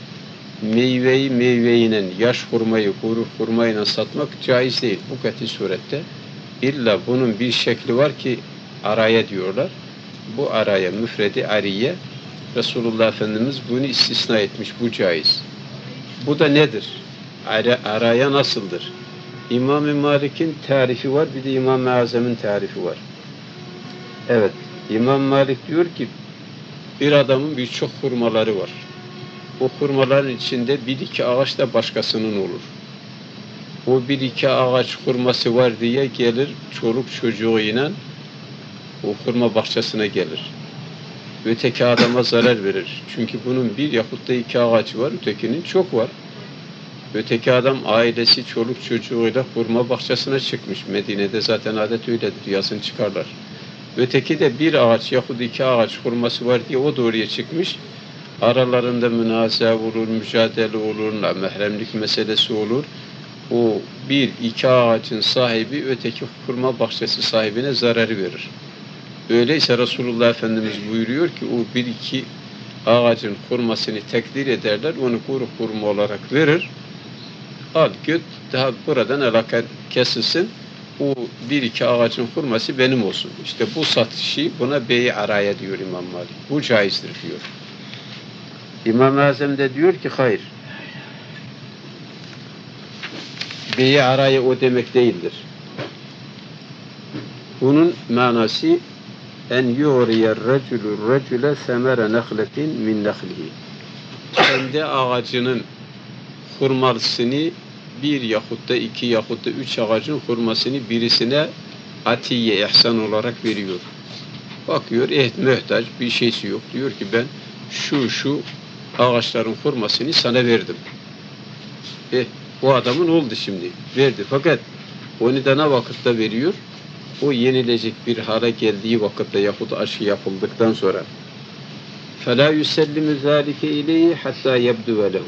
[SPEAKER 1] Meyveyle yaş hurmayı kuru hurmayla satmak caiz değil bu kat'i surette. İlla bunun bir şekli var ki araya diyorlar. Bu araya müfredi ariye Resulullah Efendimiz bunu istisna etmiş. Bu caiz. Bu da nedir? Araya nasıldır? İmam-ı Malik'in tarifi var, bir de İmam-ı Azam'ın tarifi var. Evet, İmam Malik diyor ki bir adamın birçok hurmaları var. O hurmaların içinde bir iki ağaç da başkasının olur. O bir iki ağaç hurması var diye gelir çoluk çocuğuyla o hurma bahçesine gelir. Öteki adama zarar verir. Çünkü bunun bir yahut da iki ağacı var, ötekinin çok var. Öteki adam ailesi, çoluk çocuğuyla hurma bahçesine çıkmış. Medine'de zaten adet öyledir, yazın çıkarlar. Öteki de bir ağaç yahut iki ağaç hurması var diye o da oraya çıkmış. Aralarında münazaa olur, mücadele olur, mahremlik meselesi olur. O bir iki ağacın sahibi öteki hurma bahçesi sahibine zararı verir. Öyleyse Resulullah Efendimiz buyuruyor ki o bir iki ağacın hurmasını tekdir ederler, onu kuru hurma olarak verir. Al göt, daha buradan alaka kesilsin, o bir iki ağacın hurması benim olsun. İşte bu satışı buna beyi araya diyor İmam Malik. Bu caizdir diyor. İmam-ı Azam da diyor ki hayır. Beyi araya o demek değildir. Bunun manası en yuriyer recülü semere nehletin min nehlihi. Kendi ağacının hurmasını bir yahut da iki yahut da üç ağacın hurmasını birisine atiye, ihsan olarak veriyor. Bakıyor, muhtaç bir şeysi yok. Diyor ki ben şu ağaçların hurmasını sana verdim. Bu adamın oldu şimdi. Verdi. Fakat onu da ne vakitte veriyor? O yenilecek bir hale geldiği vakitte yahut aşı yapıldıktan sonra فَلَا يُسَلِّمُ ذَٰلِكَ اِلَيْهِ حَتَّى يَبْدُوَ لَهُ.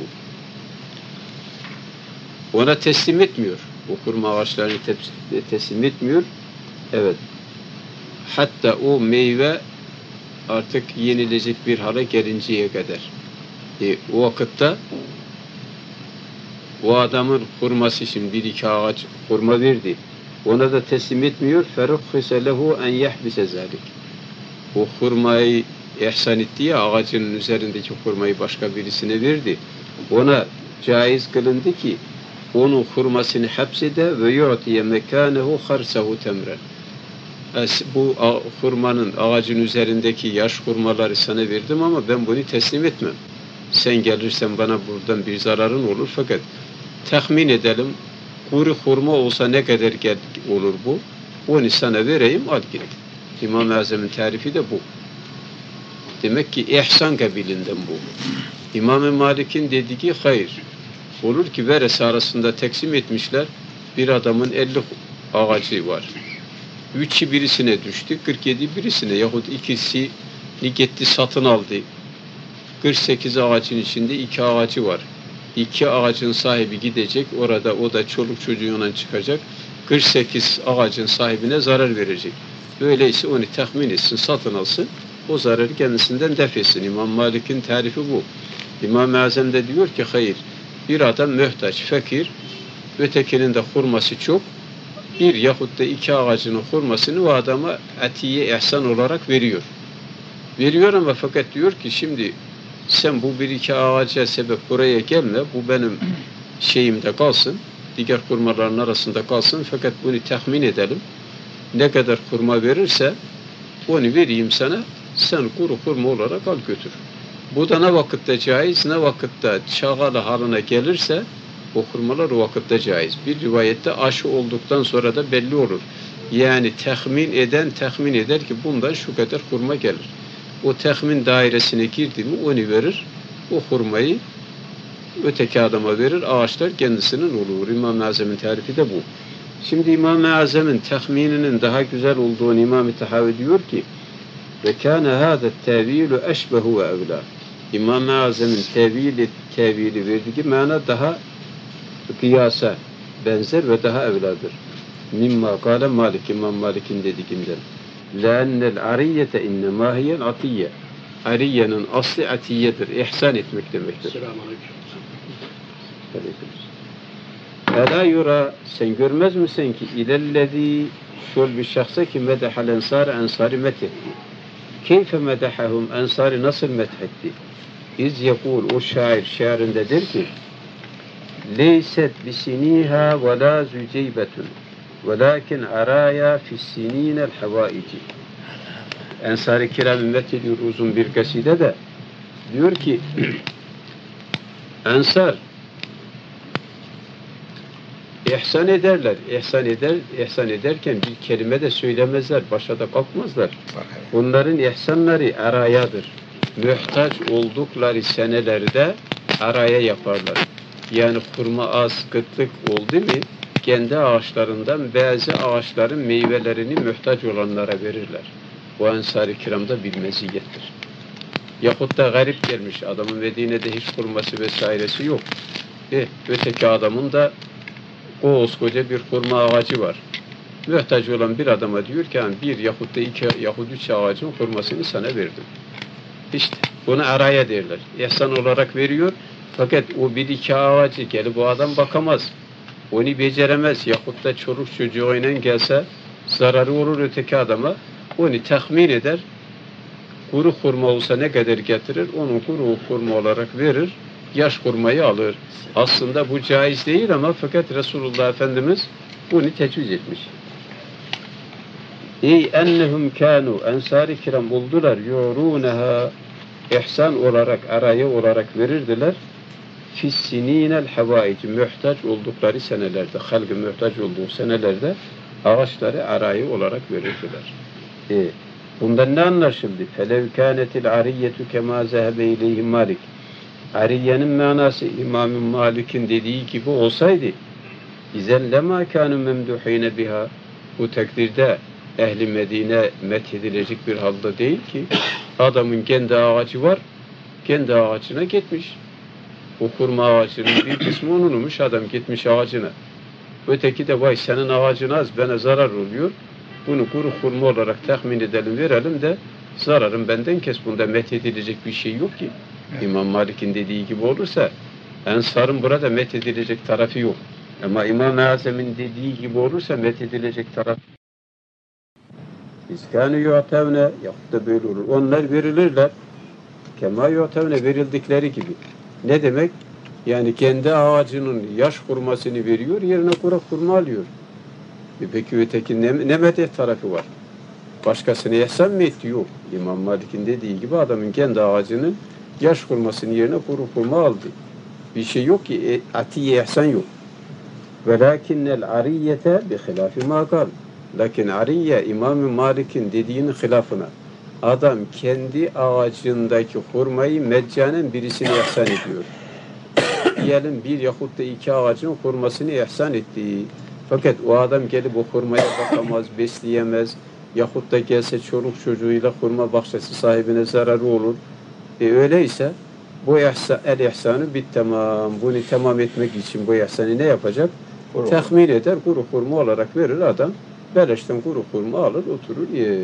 [SPEAKER 1] Ona teslim etmiyor. O hurma ağaçlarını teslim etmiyor. Evet. Hatta o meyve artık yenilecek bir hale gelinceye kadar. O vakitte o adamın hurması için bir iki ağaç hurma verdi. Ona da teslim etmiyor. فَرُخِّسَ لَهُ اَنْ يَحْبِسَ ذَٰلِكَ. O hurmayı ihsan ettiği ağacının üzerindeki hurmayı başka birisine verdi. Ona caiz kılındı ki onun hurmasını hapsede ve yu'tiye mekânehu harsahu temren. Bu hurmanın ağacın üzerindeki yaş hurmaları sana verdim ama ben bunu teslim etmem. Sen gelirsen bana buradan bir zararın olur fakat tahmin edelim kuru hurma olsa ne kadar olur bu? Onu sana vereyim al git. İmam-ı Azam'ın tarifi de bu. Demek ki ihsan kabilinden bu. İmam-ı Malik'in dediği hayır. Olur ki veresi arasında teksim etmişler. Bir adamın 50 ağacı var. 3'ü birisine düştü, 47 birisine yahut ikisini gitti satın aldı. 48 ağacın içinde 2 ağacı var. 2 ağacın sahibi gidecek, orada o da çoluk çocuğuyla çıkacak. 48 ağacın sahibine zarar verecek. Öyleyse onu tahmin etsin, satın alsın. O zararı kendisinden def etsin. İmam Malik'in tarifi bu. İmam-ı Azam da diyor ki hayır. Bir adam mühtaç, fakir, ötekinin de hurması çok. Bir yahut da 2 ağacının hurmasını o adama atiye ihsan olarak veriyor. Veriyor ama fakat diyor ki şimdi sen bu 1-2 ağaca sebep buraya gelme, bu benim şeyimde kalsın, diğer hurmaların arasında kalsın fakat bunu tahmin edelim. Ne kadar hurma verirse onu vereyim sana, sen kuru hurma olarak al götür. Bu da ne vakitte caiz, ne vakitte çağalı haline gelirse o hurmalar o vakitte caiz. Bir rivayette aşı olduktan sonra da belli olur. Yani tahmin eder ki bundan şu kadar hurma gelir. O tahmin dairesine girdi mi onu verir. O hurmayı öteki adama verir. Ağaçlar kendisinin olur. İmam-ı Azam'ın tarifi de bu. Şimdi İmam-ı Azam'ın tahmininin daha güzel olduğunu İmam-ı Tahavi diyor ki ve kâne hâzet tevîlü eşbehu ve evlâ. İmam-ı Azam'ın tevili verdiği mana daha kıyasa benzer ve daha evladır. Mimma kâle Malik, İmam Malik'in dediğinden. لَاَنَّ الْعَرِيَّةَ اِنَّمَا هِيَ الْعَطِيَّةِ. Ariye'nin aslı atiyedir, ihsan etmek demektir.
[SPEAKER 2] Selamünaleyküm.
[SPEAKER 1] Ela yura, sen görmez misin ki ilellezî şöyle bir şahsa ki medehal ensari methetti. Keyfe medehahum, ensari nasıl methetti? İz yekul, o şairindedir ki leyset bisiniha ve la züceybetun velakin araya fissinînel havaici. Ensar-ı Kiram ümmet ediyor uzun bir kaside de diyor ki Ensar ihsan ederler. İhsan ederken bir kelime de söylemezler. Başa da kalkmazlar. Bunların ihsanları arayadır. Mühtaç oldukları senelerde araya yaparlar. Yani hurma az, kıtlık oldu mu kendi ağaçlarından bazı ağaçların meyvelerini mühtaç olanlara verirler. Bu Ensar-ı Kiram'da bir meziyettir. Yahut da garip gelmiş adamın Medine'de hiç hurması vesairesi yok. Öteki adamın da koskoca bir hurma ağacı var. Mühtaç olan bir adama diyor ki yani bir yahut da 2 yahut 3 ağacın hurmasını sana verdim. İşte bunu araya derler. İhsan olarak veriyor. Fakat o 1-2 ağacı gelip bu adam bakamaz. Onu beceremez. Yahut da çoluk çocuğuyla gelse zararı olur öteki adama. Onu tahmin eder. Kuru hurma olsa ne kadar getirir? Onu kuru hurma olarak verir. Yaş hurmayı alır. Aslında bu caiz değil ama fakat Resulullah Efendimiz bunu tecviz etmiş. Ey ennehum kânu, Ensar-ı Kiram oldular, yorûneha, ihsan olarak, araya olarak verirdiler. Fissinînel havâici, mühtaç oldukları senelerde, halkı mühtaç olduğu senelerde ağaçları arayı olarak verirdiler. Bundan ne anlaşıldı? فَلَوْ كَانَتِ الْعَرِيَّةُ كَمَا زَهَبَ اِلَيْهِ Malik. Ariye'nin manası İmam-ı Malik'in dediği gibi olsaydı اِذَنْ لَمَا كَانُوا مَمْدُحِينَ biha. Bu takdirde Ehli Medine methedilecek bir halde değil ki Adamın kendi ağacı var, kendi ağacına gitmiş. O hurma ağacının bir kısmı onunmuş, adam gitmiş ağacına. Öteki de vay senin ağacın az, bana zarar oluyor. Bunu kuru hurma olarak tahmin edelim, verelim de zararın benden kes. Bunda methedilecek bir şey yok ki. İmam Malik'in dediği gibi olursa Ensar'ın burada methedilecek tarafı yok. Ama İmam-ı Azam'ın dediği gibi olursa methedilecek taraf. İskânü yu'tevne, yahut da böyle olur. Onlar verilirler. Kemâ yu'tevne, verildikleri gibi. Ne demek? Yani kendi ağacının yaş hurmasını veriyor, yerine kuru hurma alıyor. Peki öteki ne medeh tarafı var? Başkasına ihsan mı etti? Yok. İmam Malik'in dediği gibi adamın kendi ağacının yaş hurmasının yerine kuru hurma aldı. Bir şey yok ki, atiye ihsan yok. Velakinnel ariyete bi hilafi ma kal. Lakin ariye İmam-ı Malik'in dediğinin hilafına. Adam kendi ağacındaki hurmayı meccanen birisine ihsan ediyor. Diyelim bir yahut da iki ağacın hurmasını ihsan etti. Fakat o adam gelip o hurmaya bakamaz, besleyemez. Yahut da gelse çoluk çocuğuyla hurma bahçesi sahibine zararı olur. Öyleyse bu el-ihsanı tamam. Bunu tamam etmek için bu ihsanı ne yapacak? Tahmin eder, kuru hurma olarak verir adam. Beleşten kuru hurma alır, oturur yer.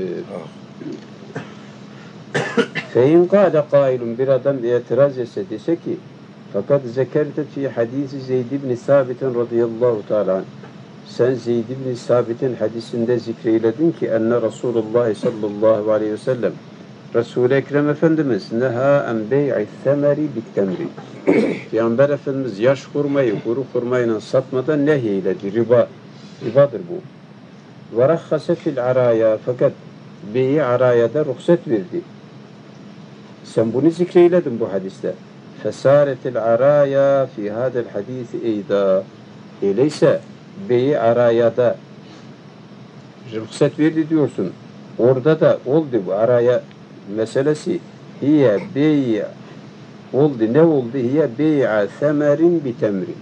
[SPEAKER 1] Fein kâle kâilun, bir adam itiraz etse dese ki fakat zekerte fi hadisi Zeyd ibn Sabit'in radıyallahu teala, sen Zeyd ibn Sabit'in hadisinde zikreyledin ki enne Resulullah sallallahu aleyhi ve sellem, Resul-i Ekrem Efendimiz neha en bey'i semeri bittemri, Peygamber Efendimiz yaş hurmayı kuru hurmayla satmadan nehyeyiledi. Ribadır bu. Ve rahhase fil araya, fakat bey'i arayada ruhsat verdi. Sen bunu zikreyledin bu hadiste. Fesaretil araya fi hadel hadisi eyda. Öyleyse bey'i arayada ruhsat verdi diyorsun. Orada da oldu bu araya meselesi. Hiye bey'i oldu. Ne oldu? Hiye bey'a semerin bitemrin.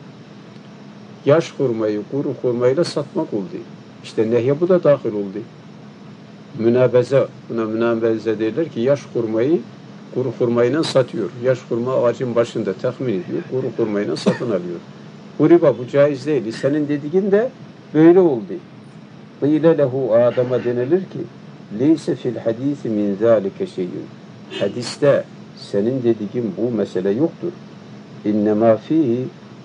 [SPEAKER 1] Yaş hurmayı kuru hurmayla satmak oldu. İşte nehye bu da dahil oldu. Münabeze, buna münabeze derler ki yaş hurmayı kuru hurmayla satıyor. Yaş hurma ağacın başında tahmin ediyor. Kuru hurmayla satın alıyor. Bu riba, bu caiz değil. Senin dediğin de böyle oldu. Qîle lehu, adama denilir ki leyse fil hadisi min zâlike şeyün. Hadiste senin dediğin bu mesele yoktur. İnnemâ fîhî,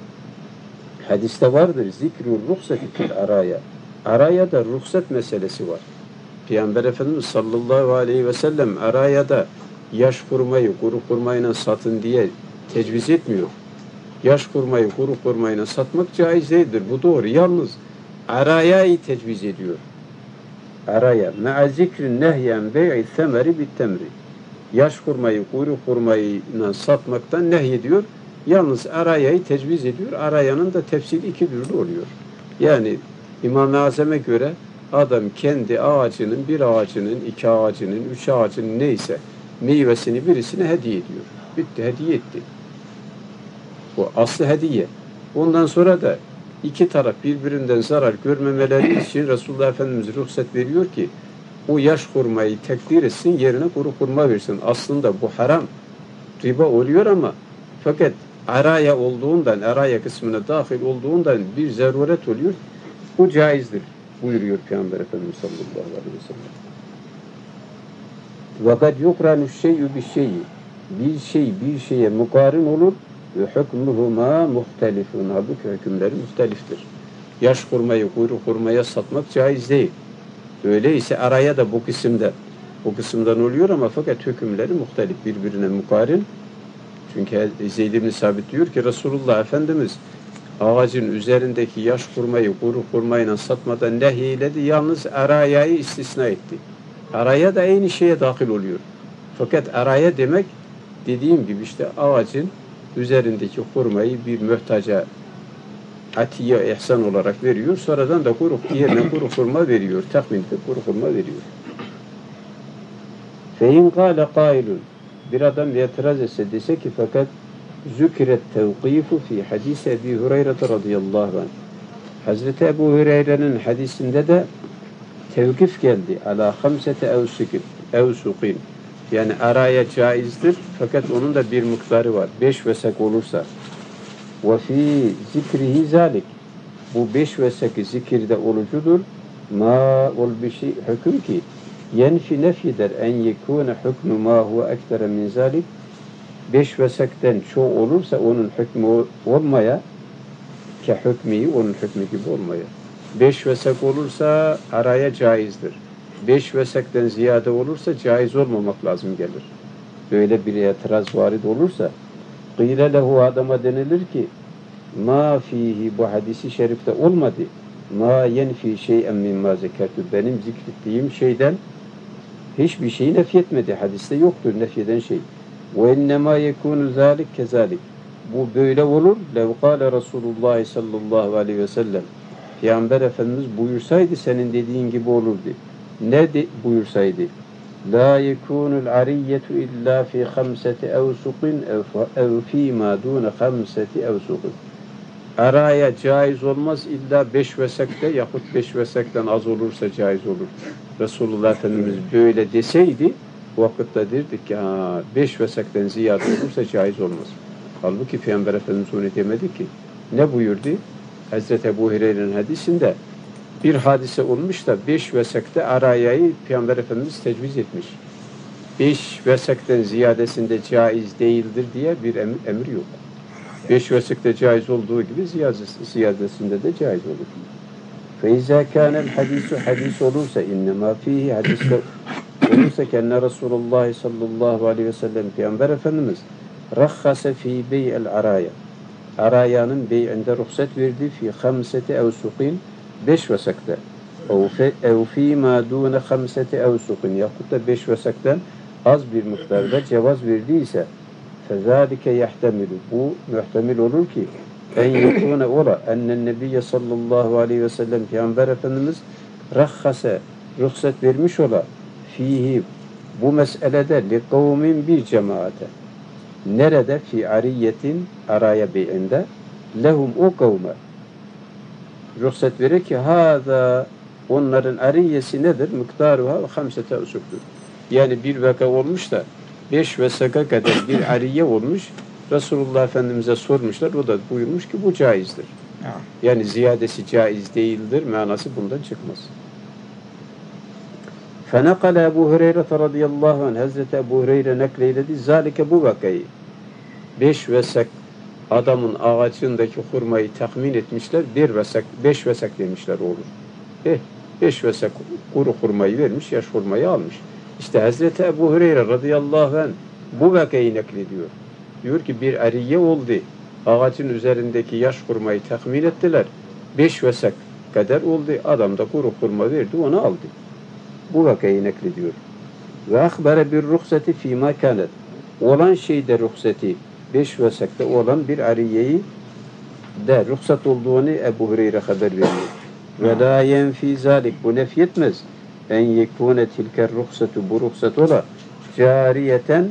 [SPEAKER 1] hadiste vardır zikrü ruhsati fil araya. Arayada ruhsat meselesi var. Peygamber Efendimiz sallallahu aleyhi ve sellem arayada yaş hurmayı kuru hurmayla satın diye tecviz etmiyor. Yaş hurmayı kuru hurmayla satmak caiz değildir. Bu doğru. Yalnız arayayı tecviz ediyor. Araya. Me'a zikrin nehyen bey'i semeri bittemri. Yaş hurmayı kuru hurmayla satmaktan nehyediyor. Yalnız arayayı tecviz ediyor. Arayanın da tefsiri iki türlü oluyor. Yani İmam-ı Azam'a göre adam kendi ağacının, bir ağacının, iki ağacının, üç ağacının neyse meyvesini birisine hediye ediyor. Bitti, hediye etti. Bu aslı hediye. Ondan sonra da iki taraf birbirinden zarar görmemeleri için Resulullah Efendimiz ruhsat veriyor ki o yaş hurmayı tekdir etsin, yerine kuru hurma versin. Aslında bu haram, riba oluyor ama fakat araya olduğundan, araya kısmına dahil olduğundan bir zaruret oluyor. Bu caizdir buyuruyor Peygamber Efendimiz sallallahu aleyhi ve sellem. Vakat yukranu şey'ü bir şeyi. Bir şey bir şeye mukarın olur ve hükmühuma muhtelifun. Halbuki hükümleri muhteliftir. Yaş hurmayı kuru hurmaya satmak caiz değil. Öyleyse araya da bu kısımdan oluyor ama fakat hükümleri muhtelif, birbirine mukarın. Çünkü Zeyd ibn Sabit diyor ki Resulullah Efendimiz ağacın üzerindeki yaş hurmayı kuru hurmayla satmadan nehyeledi. Yalnız arayayı istisna etti. Araya da aynı şeye dahil oluyor. Fakat araya demek dediğim gibi işte ağacın üzerindeki hurmayı bir mühtaca atiye ihsan olarak veriyor. Sonradan da yerine kuru hurma veriyor. Tahminde kuru hurma veriyor. Fein kâle kâilun, bir adam itiraz etse dese ki fakat zükret tevkifu fi hadis Ebi Hureyre radıyallahu anh. Hazreti Ebu Hureyre'nin hadisinde de tevkif geldi. Ala hamsete evsukin. Yani araya caizdir fakat onun da bir miktarı var. 5 vesek olursa. Ve fi zikrihi zalik. Bu 5 vesek zikirde olucudur. Ma ol bir şey hüküm ki yenfi nefyeder en yekûne hükmü ma huve ektere min zalik. 5 vesekten çoğu olursa onun hükmü olmaya ke hükmü onun hükmü gibi olmaya. 5 vesek olursa araya caizdir. 5 vesekten ziyade olursa caiz olmamak lazım gelir. Böyle bir itiraz varid olursa gıyle lehu adama denilir ki ma fihi bu hadisi şerifte olmadı. Ma yenfi şey'en mimma zekertu. Benim zikrettiğim şeyden hiçbir şeyi nefyetmedi. Hadiste yoktur nefyeden şey. Ve innemâ yekûnu zâlik kezâlik. Bu böyle olur. Lev kâle Resulullah sallallahu aleyhi ve sellem. Peygamber Efendimiz buyursaydı senin dediğin gibi olurdu. Ne buyursaydı? La yekunul ariyyetu illa fi khamsati evsuqin ev fîmâ dûne khamsati evsuqin. Araya caiz olmaz illa 5 vesekte yahut 5 vesekten az olursa caiz olur. Resulullah Efendimiz böyle deseydi vakitte derdik ki 5 vesekten ziyade olursa caiz olmaz. Halbuki Peygamber Efendimiz onu demedi ki. Ne buyurdu? Hazreti Ebu Hureyre'nin hadisinde bir hadise olmuş da 5 vesekte arayayı Peygamber Efendimiz tecviz etmiş. 5 vesekten ziyadesinde caiz değildir diye bir emir yok. 5 vesekte caiz olduğu gibi ziyadesinde de caiz olur. فَاِذَا كَانَ الْحَدِيثُ hadis olursa اِنَّمَا ف۪يهِ hadiste olursa kenne Resulullah sallallahu aleyhi ve sellem Peygamber Efendimiz rakhase fî bey'el araya. Arayanın bey'inde ruhsat verdi fi khamseti evsuqin 5 vesekte. Ev fî mâ dûne khamseti evsuqin yahut da 5 vesekten az bir miktarda cevaz verdiyse fezâlike yehtemilu. Bu muhtemel olur ki en yekûne ola ennen nebiyye sallallahu aleyhi ve sellem Peygamber Efendimiz rakhase ruhsat vermiş ola fihi bu meselede li kavmin bir cemaate. Nerede? Fi ariyetin araya beyinde lehum o kavme ruhsat verir ki hâzâ onların ariyesi nedir? Miktaruha ve hamsete usuktur. Yani bir vaka olmuş da 5 vesaka kadar bir ariye olmuş. Resulullah Efendimiz'e sormuşlar. O da buyurmuş ki bu caizdir. Yani ziyadesi caiz değildir. Manası bundan çıkmaz. فَنَقَلَ Ebu Hureyre radıyallahu anh Hazreti Ebu Hureyre nakleyledi. Zalike bu vakayı 5 vesak adamın ağacındaki hurmayı tahmin etmişler. 5 vesak demişler olur. 5 vesak kuru hurmayı vermiş, yaş hurmayı almış. İşte Hazreti Ebu Hureyre radıyallahu anh bu vakayı naklediyor. Diyor ki bir ariye oldu. Ağacın üzerindeki yaş hurmayı tahmin ettiler. 5 vesak kadar oldu. Adam da kuru hurma verdi, onu aldı. Bu vakayı naklediyor. Ve akbere bir ruhsati fîmâ kânet. Olan şeyde ruhsati 5 vesakta olan bir ariyeyi de ruhsat olduğunu Ebu Hureyre haber veriyor. Ve la yenfî zâlik. Bu nefyetmez. En yekûne tilker ruhsatu bu ruhsat ola cariyeten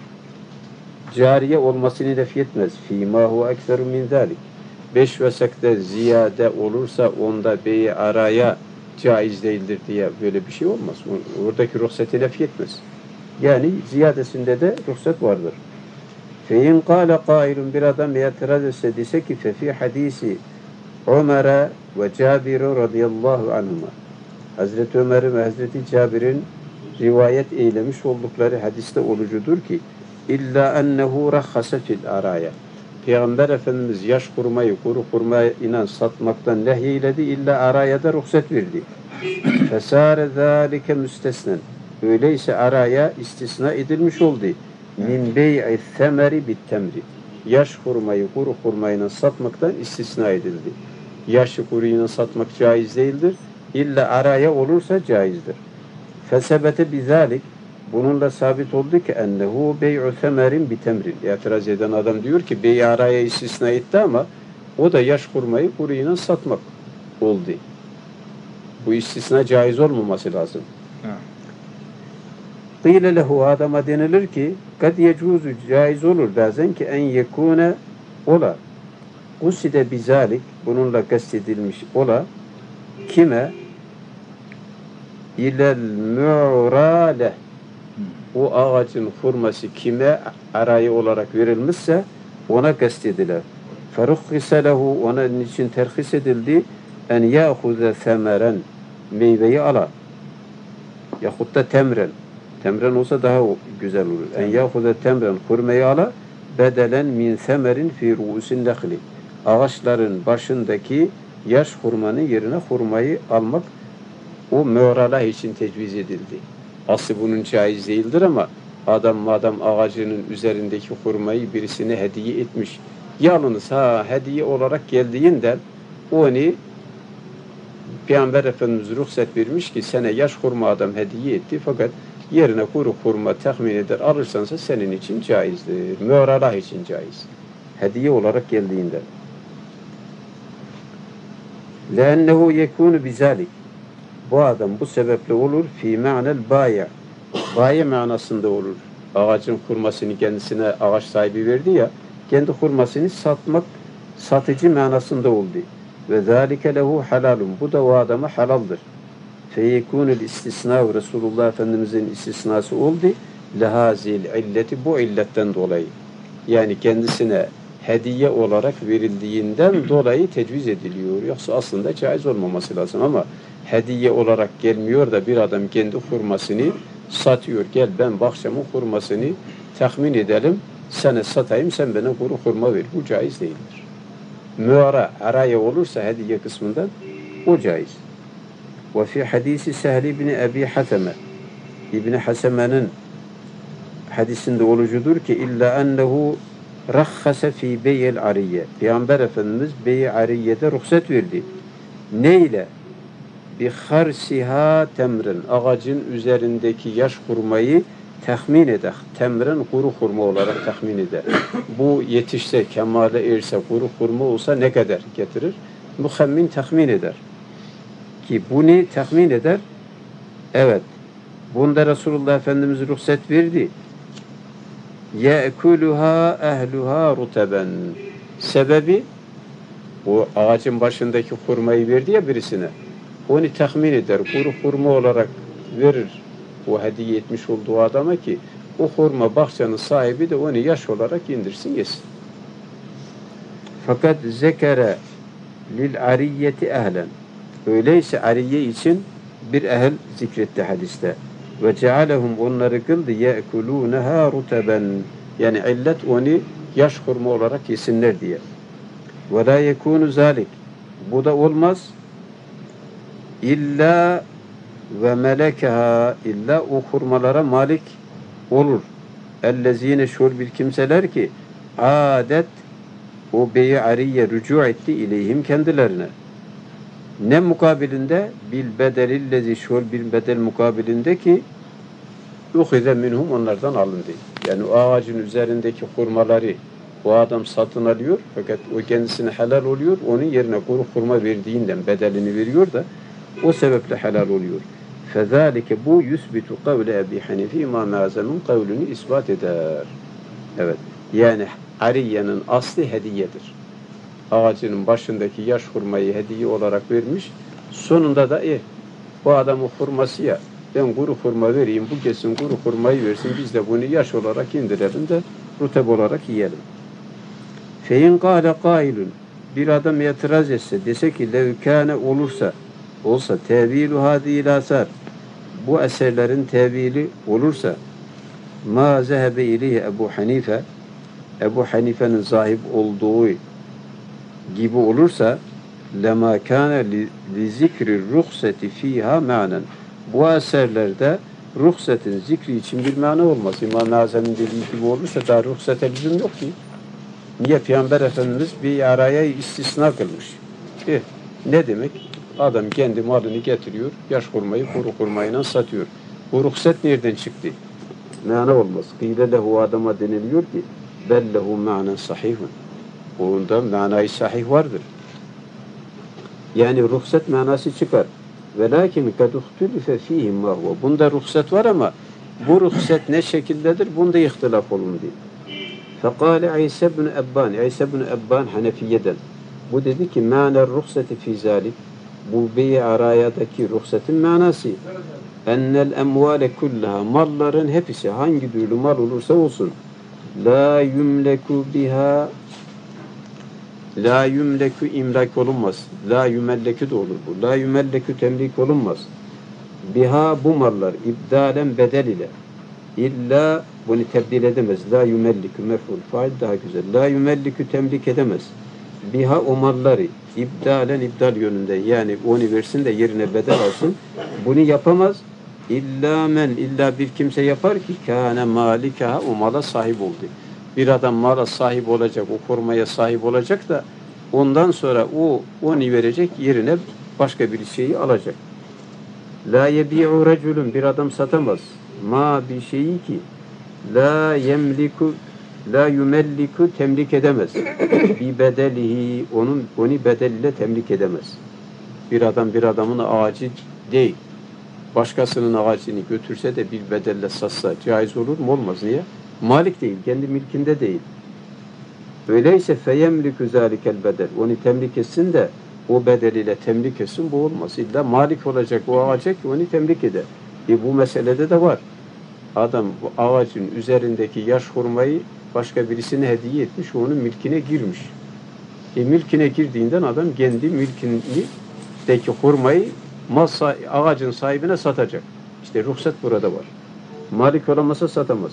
[SPEAKER 1] cariye olmasını nefyetmez. Fîmâ huve ekseru min zâlik. 5 vesakta ziyade olursa onda beyi araya caiz değildir diye böyle bir şey olmaz. Oradaki ruhsatı nefyetmez. Yani ziyadesinde de ruhsat vardır. Fein kâle kâilun bir adam itiraz etse dese ki fefi hadisi Ömer'e ve Cabir radıyallahu anhuma. Hazreti Ömer'in ve Hazreti Cabir'in rivayet eylemiş oldukları hadiste olucudur ki illa ennehu rahhase fil araya. Peygamber Efendimiz yaş hurmayı kuru hurmayla satmaktan nehyeledi illa araya da ruhsat verdi. Fesâre zâlike müstesnen. Öyleyse araya istisna edilmiş oldu. Min bey'i semeri bit temri. Yaş hurmayı kuru hurmayla satmaktan istisna edildi. Yaşı kuruyla satmak caiz değildir. İlla araya olursa caizdir. Fesebete bizalik. Bununla sabit oldu ki ennehu bey'u semerin bitemrin. İtiraz eden adam diyor ki bey'i araya istisna etti ama o da yaş hurmayı kuruyla satmak oldu. Bu istisna caiz olmaması lazım. Kıyle lehu adama denilir ki kad yecuzu caiz olur bazen ki en yekune ola kuside bizalik bununla kastedilmiş ola kime ilel mu'rale o ağacın hurması kime araya olarak verilmişse ona kastediler. فَرُخِّسَ لَهُ onun için terhis edildi. En yâhuze semeren meyveyi ala. Yahut da temren. Temren olsa daha güzel olur. En yâhuze temren hurmayı ala bedelen min semerin fi ru'usin nehli. Ağaçların başındaki yaş hurmanın yerine hurmayı almak o müralah için tecviz edildi. Aslı bunun caiz değildir ama madem ağacının üzerindeki hurmayı birisine hediye etmiş. Yalnız hediye olarak geldiğinden onu Peygamber Efendimiz ruhsat vermiş ki sana yaş hurma adam hediye etti fakat yerine kuru hurma tahmin eder alırsansa senin için caizdir. Müralah için caiz. Hediye olarak geldiğinden. لَاَنَّهُ يَكُونُ بِذَٰلِكِ Bu adam bu sebeple olur fi ma'nel bâye. Bâye manasında olur. Ağacın hurmasını kendisine ağaç sahibi verdi ya, kendi hurmasını satıcı manasında oldu. Ve zâlike lehu halalun. Bu da o adama halaldır. Feyekûnul istisna Resulullah Efendimizin istisnası oldu. Lehâzil illeti bu illetten dolayı. Yani kendisine hediye olarak verildiğinden dolayı tecviz ediliyor. Yoksa aslında caiz olmaması lazım ama hediye olarak gelmiyor da bir adam kendi hurmasını satıyor. Gel ben bahçemin hurmasını tahmin edelim. Sana satayım sen bana kuru hurma ver. Bu caiz değildir. Araya olursa hediye kısmından o caiz. Ve fi hadisi Sehl ibn Ebi Hateme İbn Haseme'nin hadisinde olucudur ki illa ennehu rahhase fi bey'il ariye. Peygamber Efendimiz bey-i ariyede ruhsat verdi. Neyle? Bi harsiha temren. Ağacın üzerindeki yaş hurmayı tahmin eder. Temren kuru hurma olarak tahmin eder. Bu yetişse, kemale erse, kuru hurma olsa ne kadar getirir? Muhammin tahmin eder. Ki bunu tahmin eder. Evet. Bunda Resulullah Efendimiz ruhsat verdi. يَأْكُلُهَا اَهْلُهَا رُتَبًا Sebebi o ağacın başındaki hurmayı verdi ya birisine. Onu tahmin eder. Kuru hurma olarak verir. O hediye etmiş olduğu adama ki o hurma bahçenin sahibi de onu yaş olarak indirsin yesin. Fakat zekere lil ariyeti ehlen. Öyleyse ariye için bir ehl zikretti hadiste. Ve cealehum onları kıldı ye'kulûneha ruteben. Yani illet onu yaş hurma olarak yesinler diye. Ve la yekûnu zâlik. Bu da olmaz. İlla ve melekeha illa o hurmalara malik olur. Ellezine şol bir kimseler ki adet o bey-i ariye rücu etti ileyhim kendilerine. Ne mukabilinde? Bil bedelillezi şol bir bedel mukabilinde ki uhize minhum onlardan alındı. Yani o ağacın üzerindeki hurmaları o adam satın alıyor fakat o kendisine helal oluyor. Onun yerine kuru hurma verdiğinden bedelini veriyor da o sebeple helal oluyor. Fezalike bu yusbitu kavle Ebi Hanife İmam-ı Azam'ın kavlünü ispat eder. Evet. Yani ariyenin aslı hediyedir. Ağacının başındaki yaş hurmayı hediye olarak vermiş. Sonunda da bu adamın hurması ya ben kuru hurma vereyim, bu kesin kuru hurmayı versin, biz de bunu yaş olarak indirelim de ruteb olarak yiyelim. Fein kâle kâilun bir adam itiraz etse, dese ki levkâne olsa tevilü hâdîl asar bu eserlerin tevili olursa ma zehebe ileyhi Ebu Hanife'nin sahip olduğu gibi olursa lema kâne li zikri ruhseti fîhâ ma'nen bu eserlerde ruhsetin zikri için bir mana olmaz. İmam-ı Azam'ın dediği gibi olursa daha ruhsete lüzum yok ki. Niye? Peygamber Efendimiz bir araya istisna kılmış. Ne demek? Adam kendi malını getiriyor, yaş hurmayı kuru hurmayla satıyor. Bu ruhsat nereden çıktı? Mana olmaz. Kîle lehu adama deniliyor ki bellehu ma'nen sahihun. Onda manayı sahih vardır. Yani ruhsat manası çıkar. Velakin kad uhtulife fîhim ma huve. Bunda ruhsat var ama bu ruhsat ne şekildedir? Bunda ihtilaf olundu. Fekâle İsa ibn Ebban Hanefiye'den. Bu dedi ki mâner ruhsati fî zâlik. Bu bey arayadaki ruhsatın manası. ennel emvale kullaha, malların hepsi hangi türlü mal olursa olsun, la yumleku biha, la yumleku imlak olunmaz, la yumellekü de olur bu, la yumellekü temlik olunmaz, biha bu mallar ibdalen bedel ile, illa bunu tebdil edemez, la yumellikü mef'ul fail daha güzel, la yumellikü temlik edemez, biha o malları ibdalen ibdal yönünde, yani onu versin de yerine bedel alsın, bunu yapamaz. İlla men, illa bir kimse yapar ki kâne malikaha, o mala sahip oldu. Bir adam mala sahip olacak, o korumaya sahip olacak da ondan sonra onu verecek, yerine başka bir şeyi alacak. La yebi'u reculun, bir adam satamaz. Ma bir şeyi ki la yemliku, la yumelliku temlik edemez. Bi bedelihi, onu bedeliyle temlik edemez. Bir adam bir adamın ağacı değil. Başkasının ağacını götürse de bir bedelle satsa caiz olur mu? Olmaz. Niye? Malik değil, kendi mülkünde değil. Öyleyse feyemlikü zâlikel bedel. Onu temlik etsin de o bedeliyle temlik etsin, bu olmaz. İlla malik olacak o ağaca ki onu temlik eder. Bu meselede de var. Adam bu ağacın üzerindeki yaş hurmayı başka birisine hediye etmiş, onun mülküne girmiş. Mülküne girdiğinden adam kendi mülkündeki hurmayı ağacın sahibine satacak. İşte ruhsat burada var. Malik olamasa satamaz.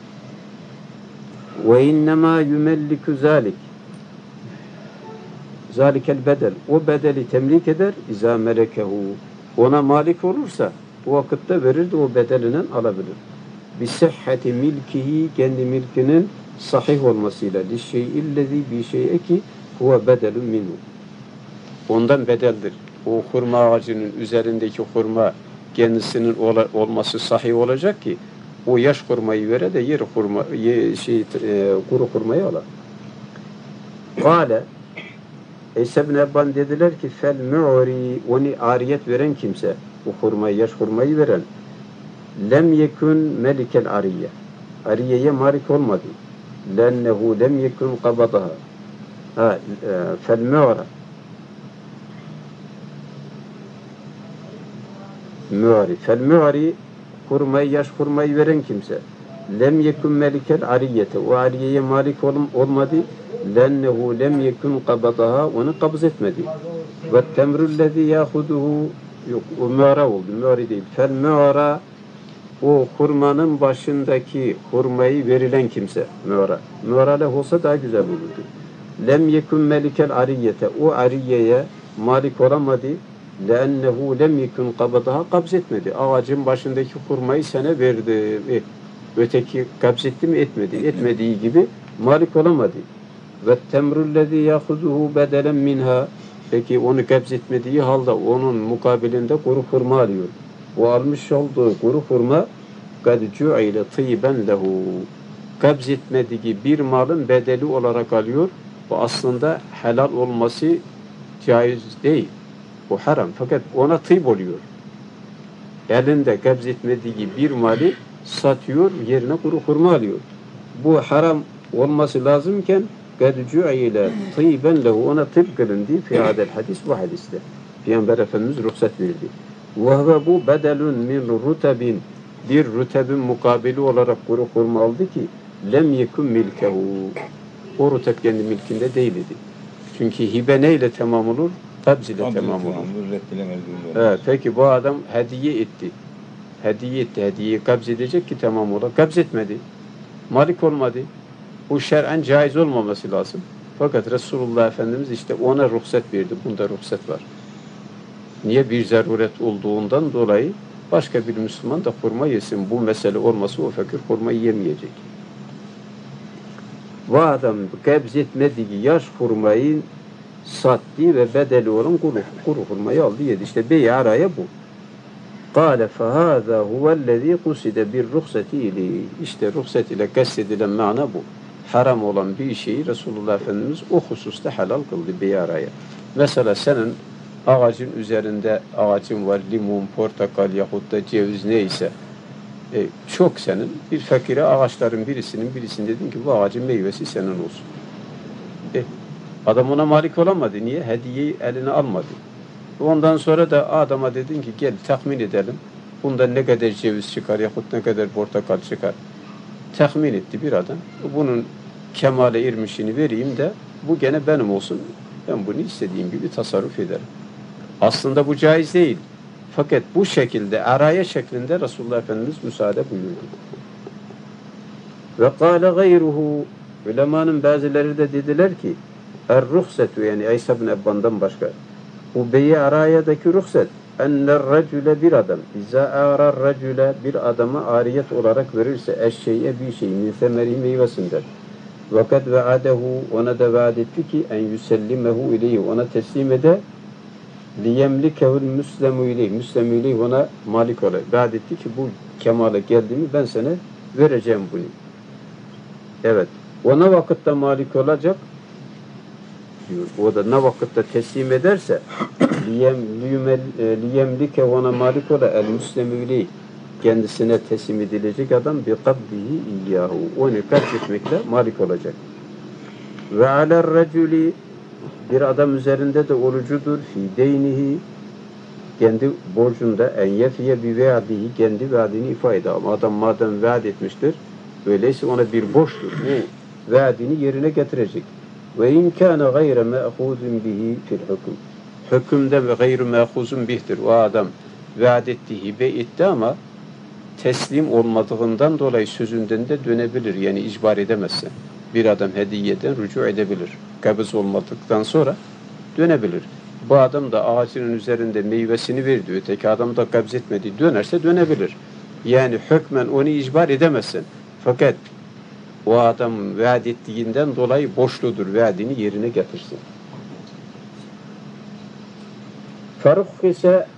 [SPEAKER 1] Ve innemâ yumelliku zâlik. Zâlikel bedel. O bedeli temlik eder. İzâ melekehu. Ona malik olursa o vakitte verir de o bedelinin alabilir. Bisihhati milkihi, kendi milkinin sahih olmasıyla. Lişşey'illezî bir şeye ki huve bedelun minhu. Ondan bedeldir. O hurma ağacının üzerindeki hurma kendisinin olması sahih olacak ki o yaş hurmayı vere de kuru hurmayı alır. Kâle İsa bin Ebban dediler ki fel mu'ri, onu ariyet veren kimse, o hurmayı, yaş hurmayı veren, lem yekun melikel ariye, ariyeye malik olmadı, lennehu lem yekun qabadaha, fel mu'ra, mu'ri, fel mu'ri, hurmayı, yaş hurmayı veren kimse, lem yekun melikel ariyete, o ariyeye malik olmadı, lennehu lem yekun qabadaha, onu kabz etmedi. Ve temrullezî yâhuduhu, yok o mu'ra oldu, mu'ri değil. Fel mu'ra, o hurmanın başındaki hurmayı verilen kimse, mu'ra. Mu'ra olsa daha güzel olurdu. Lem yekun melikel ariyete, o ariyeye malik olamadı. Lennehu lem yekun qabadaha, kabz etmedi. Ağacın başındaki hurmayı sana verdi. Öteki kabz etti mi? Etmedi. Etmediği gibi malik olamadı. Ve temrullezî yâhuduhu bedelen minha. Peki onu kabz etmediği halde onun mukabilinde kuru hurma alıyor. O almış olduğu kuru hurma kad cu'ile tîben lehu. Kabz etmediği bir malın bedeli olarak alıyor. Bu aslında helal olması caiz değil. Bu haram. Fakat ona tıyb oluyor. Elinde kabz etmediği bir mali satıyor, yerine kuru hurma alıyor. Bu haram olması lazımken قَدْ جُعِيلَ طِيبًا لَهُ, ona tıp kılındı fi hadel hadis, bu hadiste. Peygamber Efendimiz ruhsat verdi. وَهْوَ bu bedelun min rutabin, bir rutebin mukabili olarak kuru hurma aldı ki lem yekun milkehu, o ruteb kendi milkinde değildi. Çünkü hibe neyle tamam olur? Kabz ile tamam olur. Evet, peki bu adam hediye etti. Hediyeyi kabz edecek ki tamam olur. Kabz etmedi. Malik olmadı. Bu şer'en caiz olmaması lazım. Fakat Resulullah Efendimiz işte ona ruhsat verdi. Bunda ruhsat var. Niye? Bir zaruret olduğundan dolayı başka bir Müslüman da hurma yesin. Bu mesele olması o fakir hurma yemeyecek. Bu adam kabz etmediği yaş hurmayı sattı ve bedeli olan kuru hurmayı aldı yedi. İşte bey araya bu. قال فهذا هو الذي قصد بالرخصة إليه. İşte ruhsat ile kastedilen mana bu. Haram olan bir şeyi Resulullah Efendimiz o hususta helal kıldı bir araya. Mesela senin ağacın üzerinde ağacın var, limon, portakal yahut da ceviz neyse, çok senin, bir fakire ağaçların birisini dedin ki bu ağacın meyvesi senin olsun. Adam ona malik olamadı. Niye? Hediyeyi eline almadı. Ondan sonra da adama dedin ki gel tahmin edelim. bundan ne kadar ceviz çıkar yahut ne kadar portakal çıkar. Tahmin etti bir adam. Bunun kemale ermişini vereyim de bu gene benim olsun. Ben bunu istediğim gibi tasarruf ederim. Aslında bu caiz değil. Fakat bu şekilde araya şeklinde Resulullah Efendimiz müsaade buyurdu. Ve kâle gayruhu, ulemanın bazıları da dediler ki er-ruhsetu, yani İsa bin Ebban'dan başka, bu beyi arayadaki ruhset enner-recüle, bir adam izâ ârar-recüle, bir adama ariyet olarak verirse eşşey'e bir şey min semeri, meyvesinden vakat ve'adehu, ona da vaat etti ki en yüsellimehu ileyhi, ona teslim ede liyemlikehul müslemu ileyhi, müslemu ileyhi, ona malik olay. Vaat etti ki bu kemale geldiğimi ben sana vereceğim bunu. Evet. O ne vakitte malik olacak? Diyor. O da ne vakitte teslim ederse liyemlike, ona malik ola el müslemu ileyhi, kendisine teslim edilecek adam bi kabdihi iyyahu, onu kaçırtmekle malik olacak. Ve aler reculi, bir adam üzerinde de orucudur fi deynihi, kendi borcunda en yefiye bi ve'dihi, kendi vaadini ifade eder. Ama adam madem vaat etmiştir, öyleyse ona bir borçtur. Bu vaadini yerine getirecek. Ve in kana gayre ma'khuzun bihi fil hukm, hükümde ve gayru ma'khuzun bihtir. O adam vaat etti, hibe etti ama teslim olmadığından dolayı sözünden de dönebilir. Yani icbar edemezse. Bir adam hediyeden rücu edebilir. Kabız olmadıktan sonra dönebilir. Bu adam da ağacının üzerinde meyvesini verdi, öteki adam da kabz etmedi, dönerse dönebilir. Yani hükmen onu icbar edemezsin. Fakat o adam vaat ettiğinden dolayı borçludur, vaadini yerine getirsin. Ferukhise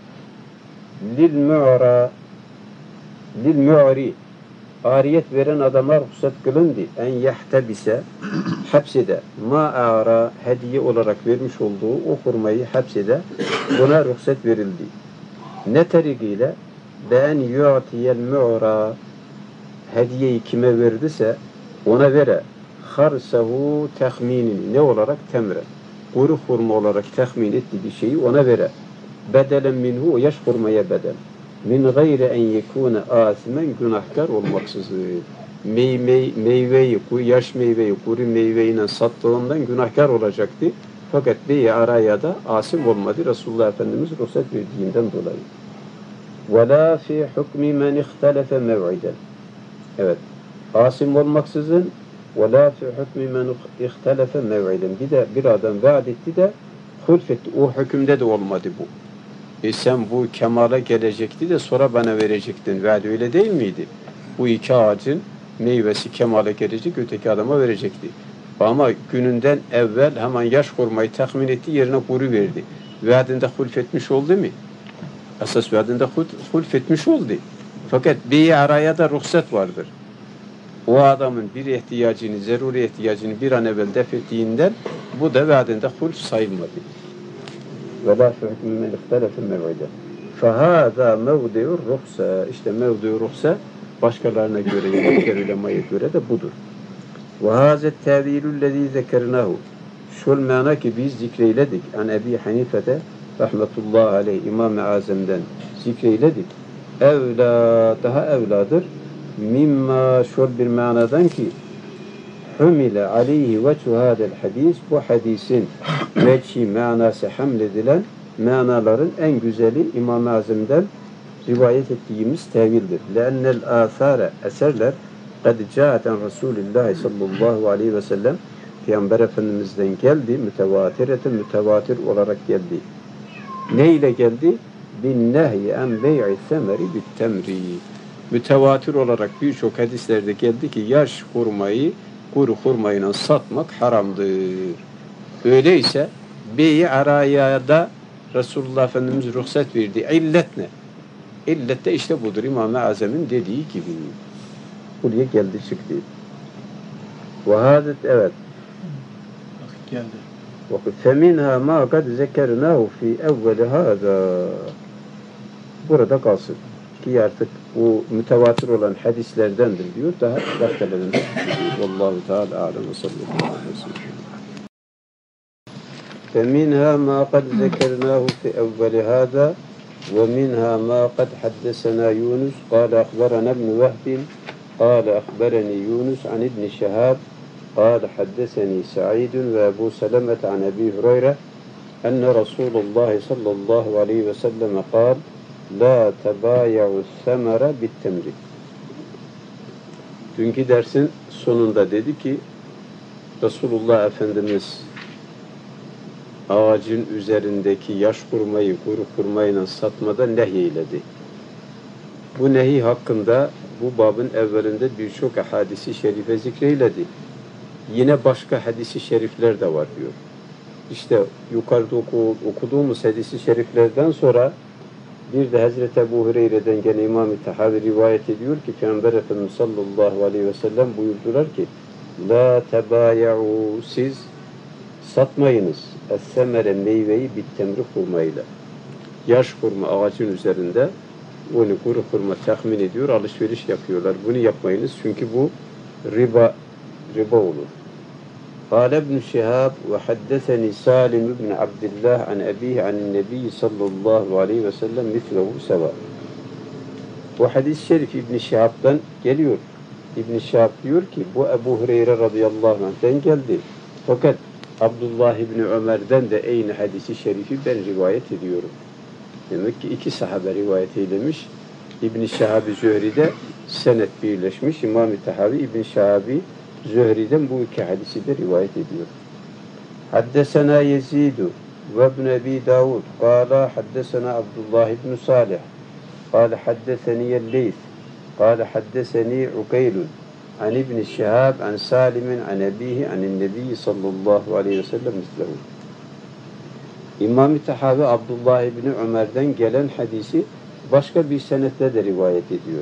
[SPEAKER 1] lil mu'ri, ariyet veren adama ruhsat kılındı. En yehtebise, hapsede, ma ara, hediye olarak vermiş olduğu o hurmayı hapsede, buna ruhsat verildi. Ne tarikiyle? Ben yu'tiyel mu'ra, hediyeyi kime verdiyse ona vere harsahu tahminini, ne olarak? Temre, kuru hurma olarak tahmin ettiği bir şeyi ona vere. Bedelen minhu, o yaş hurmaya bedel. Min gayri en yekune asimen, günahkar olmaksızın. Meyveyi, yaş meyveyi, kuru meyveyle sattığından günahkar olacaktı. Fakat beyi araya da asim olmadı. Resulullah Efendimiz ruhsat verdiğinden dolayı. وَلَا فِي حُكْمِ مَنْ اِخْتَلَفَ مَوْعِدًا. Evet. Asim olmaksızın وَلَا فِي حُكْمِ مَنْ اِخْتَلَفَ مَوْعِدًا. Bir de bir adam vaat etti de hulfetti. O hükümde de olmadı bu. Sen bu kemale gelecekti de sonra bana verecektin. Vaat öyle değil miydi? Bu iki ağacın meyvesi kemale gelecek, öteki adama verecekti. Ama gününden evvel hemen yaş hurmayı tahmin etti, yerine kuru verdi. Vaadinde hulfetmiş oldu mu? Esas vaadinde hulfetmiş oldu. Fakat bir araya da ruhsat vardır. O adamın bir ihtiyacını, zaruri ihtiyacını bir an evvel def ettiğinden bu da vaadinde hulf sayılmadı. وَلَا فِحْكُمْ مَنْ اِخْتَلَفَ مَوْعِدًا فَهَذَا مَوْدِعُ الرُّخْسَ. İşte mevdu ruhsa başkalarına göre, diğer ulemaya göre de budur. وَهَذَا التَّاوِيلُ الَّذ۪ي ذَكَرْنَاهُ. Şul mana ki biz zikreyledik. An Ebi Hanife'de rahmetullahi aleyh, İmam-ı Azam'den zikreyledik. Evla, daha evladır. Mimma, şul bir manadan ki humile aleyhi veçhu hadel hadis, bu hadisin veçhi manası hamledilen manaların en güzeli İmam-ı Azam'dan rivayet ettiğimiz tevildir. Leennel âthâre, eserler kad câeten Resulullah sallallahu aleyhi ve sellem, Peygamber Efendimiz'den geldi, mütevatir olarak geldi. Ne ile geldi? Bin nehyi en bey'i semeri bit temri. Mütevatir olarak birçok hadislerde geldi ki yaş hurmayı kuru hurmayla satmak haramdır. Öyleyse beyi araya da Resulullah Efendimiz ruhsat verdi. İllet ne? İllet de işte budur. İmam-ı Azam'ın dediği gibi. Buraya geldi çıktı. Vahadet, evet.
[SPEAKER 2] Geldi.
[SPEAKER 1] فَمِنْهَا مَا قَدْ ذَكَرْنَاهُ فِي اَوَّلِ هَذَا. Burada kalsın. Ki artık bu mütevatir olan hadislerdendir diyor. Daha başkalarında diyor. Vallahu Teala alem ve sallallahu aleyhi ve sellem. فَمِنْهَا مَا قَدْ ذَكَرْنَاهُ فِي اَوَّلِ هَذَا. ومنها ما قد حدثنا يونس قال أخبرنا ابن وهب قال أخبرني يونس عن ابن شهاب قال حدثني سعيد وأبو سلمة عن أبي هريرة أن رسول الله صلى الله عليه وسلم قال لا تبايعوا الثمر بالتمر. Dünkü dersin sonunda dedi ki Resulullah Efendimiz ağacın üzerindeki yaş hurmayı, kuru hurmayla satmadan nehyeyledi. Bu nehi hakkında bu babın evvelinde birçok hadisi şerife zikreyledi. Yine başka hadisi şerifler de var diyor. İşte yukarıda okuduğumuz hadisi şeriflerden sonra bir de Hazreti Ebu Hureyre'den gene İmam-ı Tahavi rivayet ediyor ki Peygamber Efendimiz sallallahu aleyhi ve sellem buyurdular ki La tebaya'u, siz satmayınız es-semere, meyveyi bittemri hurmayla. Yaş hurma ağacın üzerinde onu kuru hurma tahmin ediyor, alışveriş yapıyorlar. Bunu yapmayınız çünkü bu riba olur. قال ابن شهاب وحدثني سالم بن عبد الله عن أبيه عن النبي صلى الله عليه وسلم مثله سواء. Bu hadis-i şerif İbn Şihab'dan geliyor. İbn Şihab diyor ki bu Ebu Hureyre radıyallahu anh'ten geldi. Fakat Abdullah İbni Ömer'den de aynı hadisi şerifi ben rivayet ediyorum. Demek ki iki sahabe rivayet eylemiş. İbn-i Şahabi Zühri'de senet birleşmiş. İmam-ı Tahavi İbn-i Şahabi Zühri'den bu iki hadisi de rivayet ediyor. Haddesena Yezidu ve ibn Ebi Davud kâla haddesena Abdullah ibn Salih kâle haddeseniyel Leys kâle haddeseni Ukeylun an İbn Şihab an Salim'in an ebihi anin Nebi sallallahu aleyhi ve sellem mislehu. İmam-ı Tahavi Abdullah İbni Ömer'den gelen hadisi başka bir senetle de rivayet ediyor.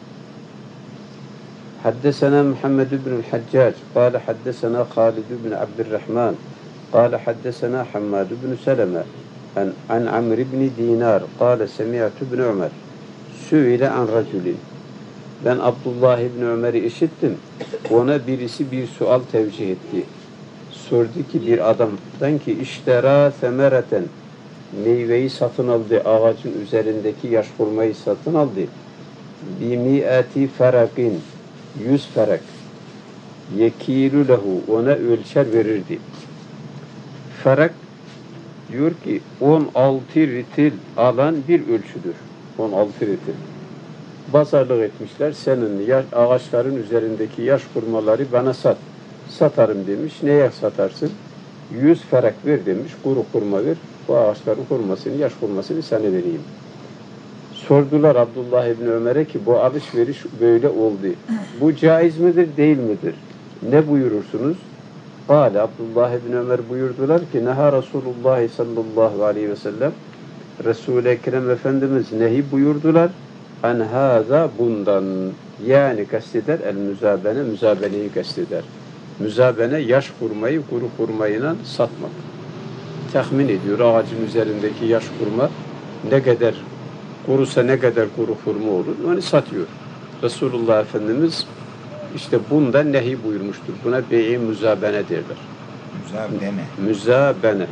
[SPEAKER 1] Haddesena Muhammed ibn Haccac قال حدثنا خالد بن عبد الرحمن قال حدثنا حماد بن سلمة عن عمرو بن دينار قال سمعت ابن عمر سئل عن رجل. Ben Abdullah İbni Ömer'i işittim. Ona birisi bir sual tevcih etti. Sordu ki bir adamdan ki iştera semereten, meyveyi satın aldı, ağacın üzerindeki yaş hurmayı satın aldı. Bimi'ati ferakin, 100 ferak. Yekilu lehu, ona ölçer verirdi. Ferak diyor ki 16 ritil alan bir ölçüdür. 16 ritil. Pazarlık etmişler. Senin ağaçların üzerindeki yaş hurmaları bana sat. Satarım demiş. Neye satarsın? 100 ferak ver demiş. Kuru hurma ver. Bu ağaçların hurmasını, yaş hurmasını sana vereyim. Sordular Abdullah İbni Ömer'e ki bu alışveriş böyle oldu. Bu caiz midir, değil midir? Ne buyurursunuz? Kâle Abdullah İbni Ömer buyurdular ki Neha Resulullah sallallahu aleyhi ve sellem Resul-i Ekrem Efendimiz nehi buyurdular. An hâzâ bundan, yani kasteder el müzabene, müzabeneyi kasteder. Müzabene yaş hurmayı kuru hurmayla satmak. Tahmin ediyor ağacın üzerindeki yaş hurma ne kadar kurusa ne kadar kuru hurma olur onu satıyor. Resulullah Efendimiz işte bundan nehi buyurmuştur. Buna bey-i müzabene derler.
[SPEAKER 3] Müzabene.
[SPEAKER 1] Müzabene.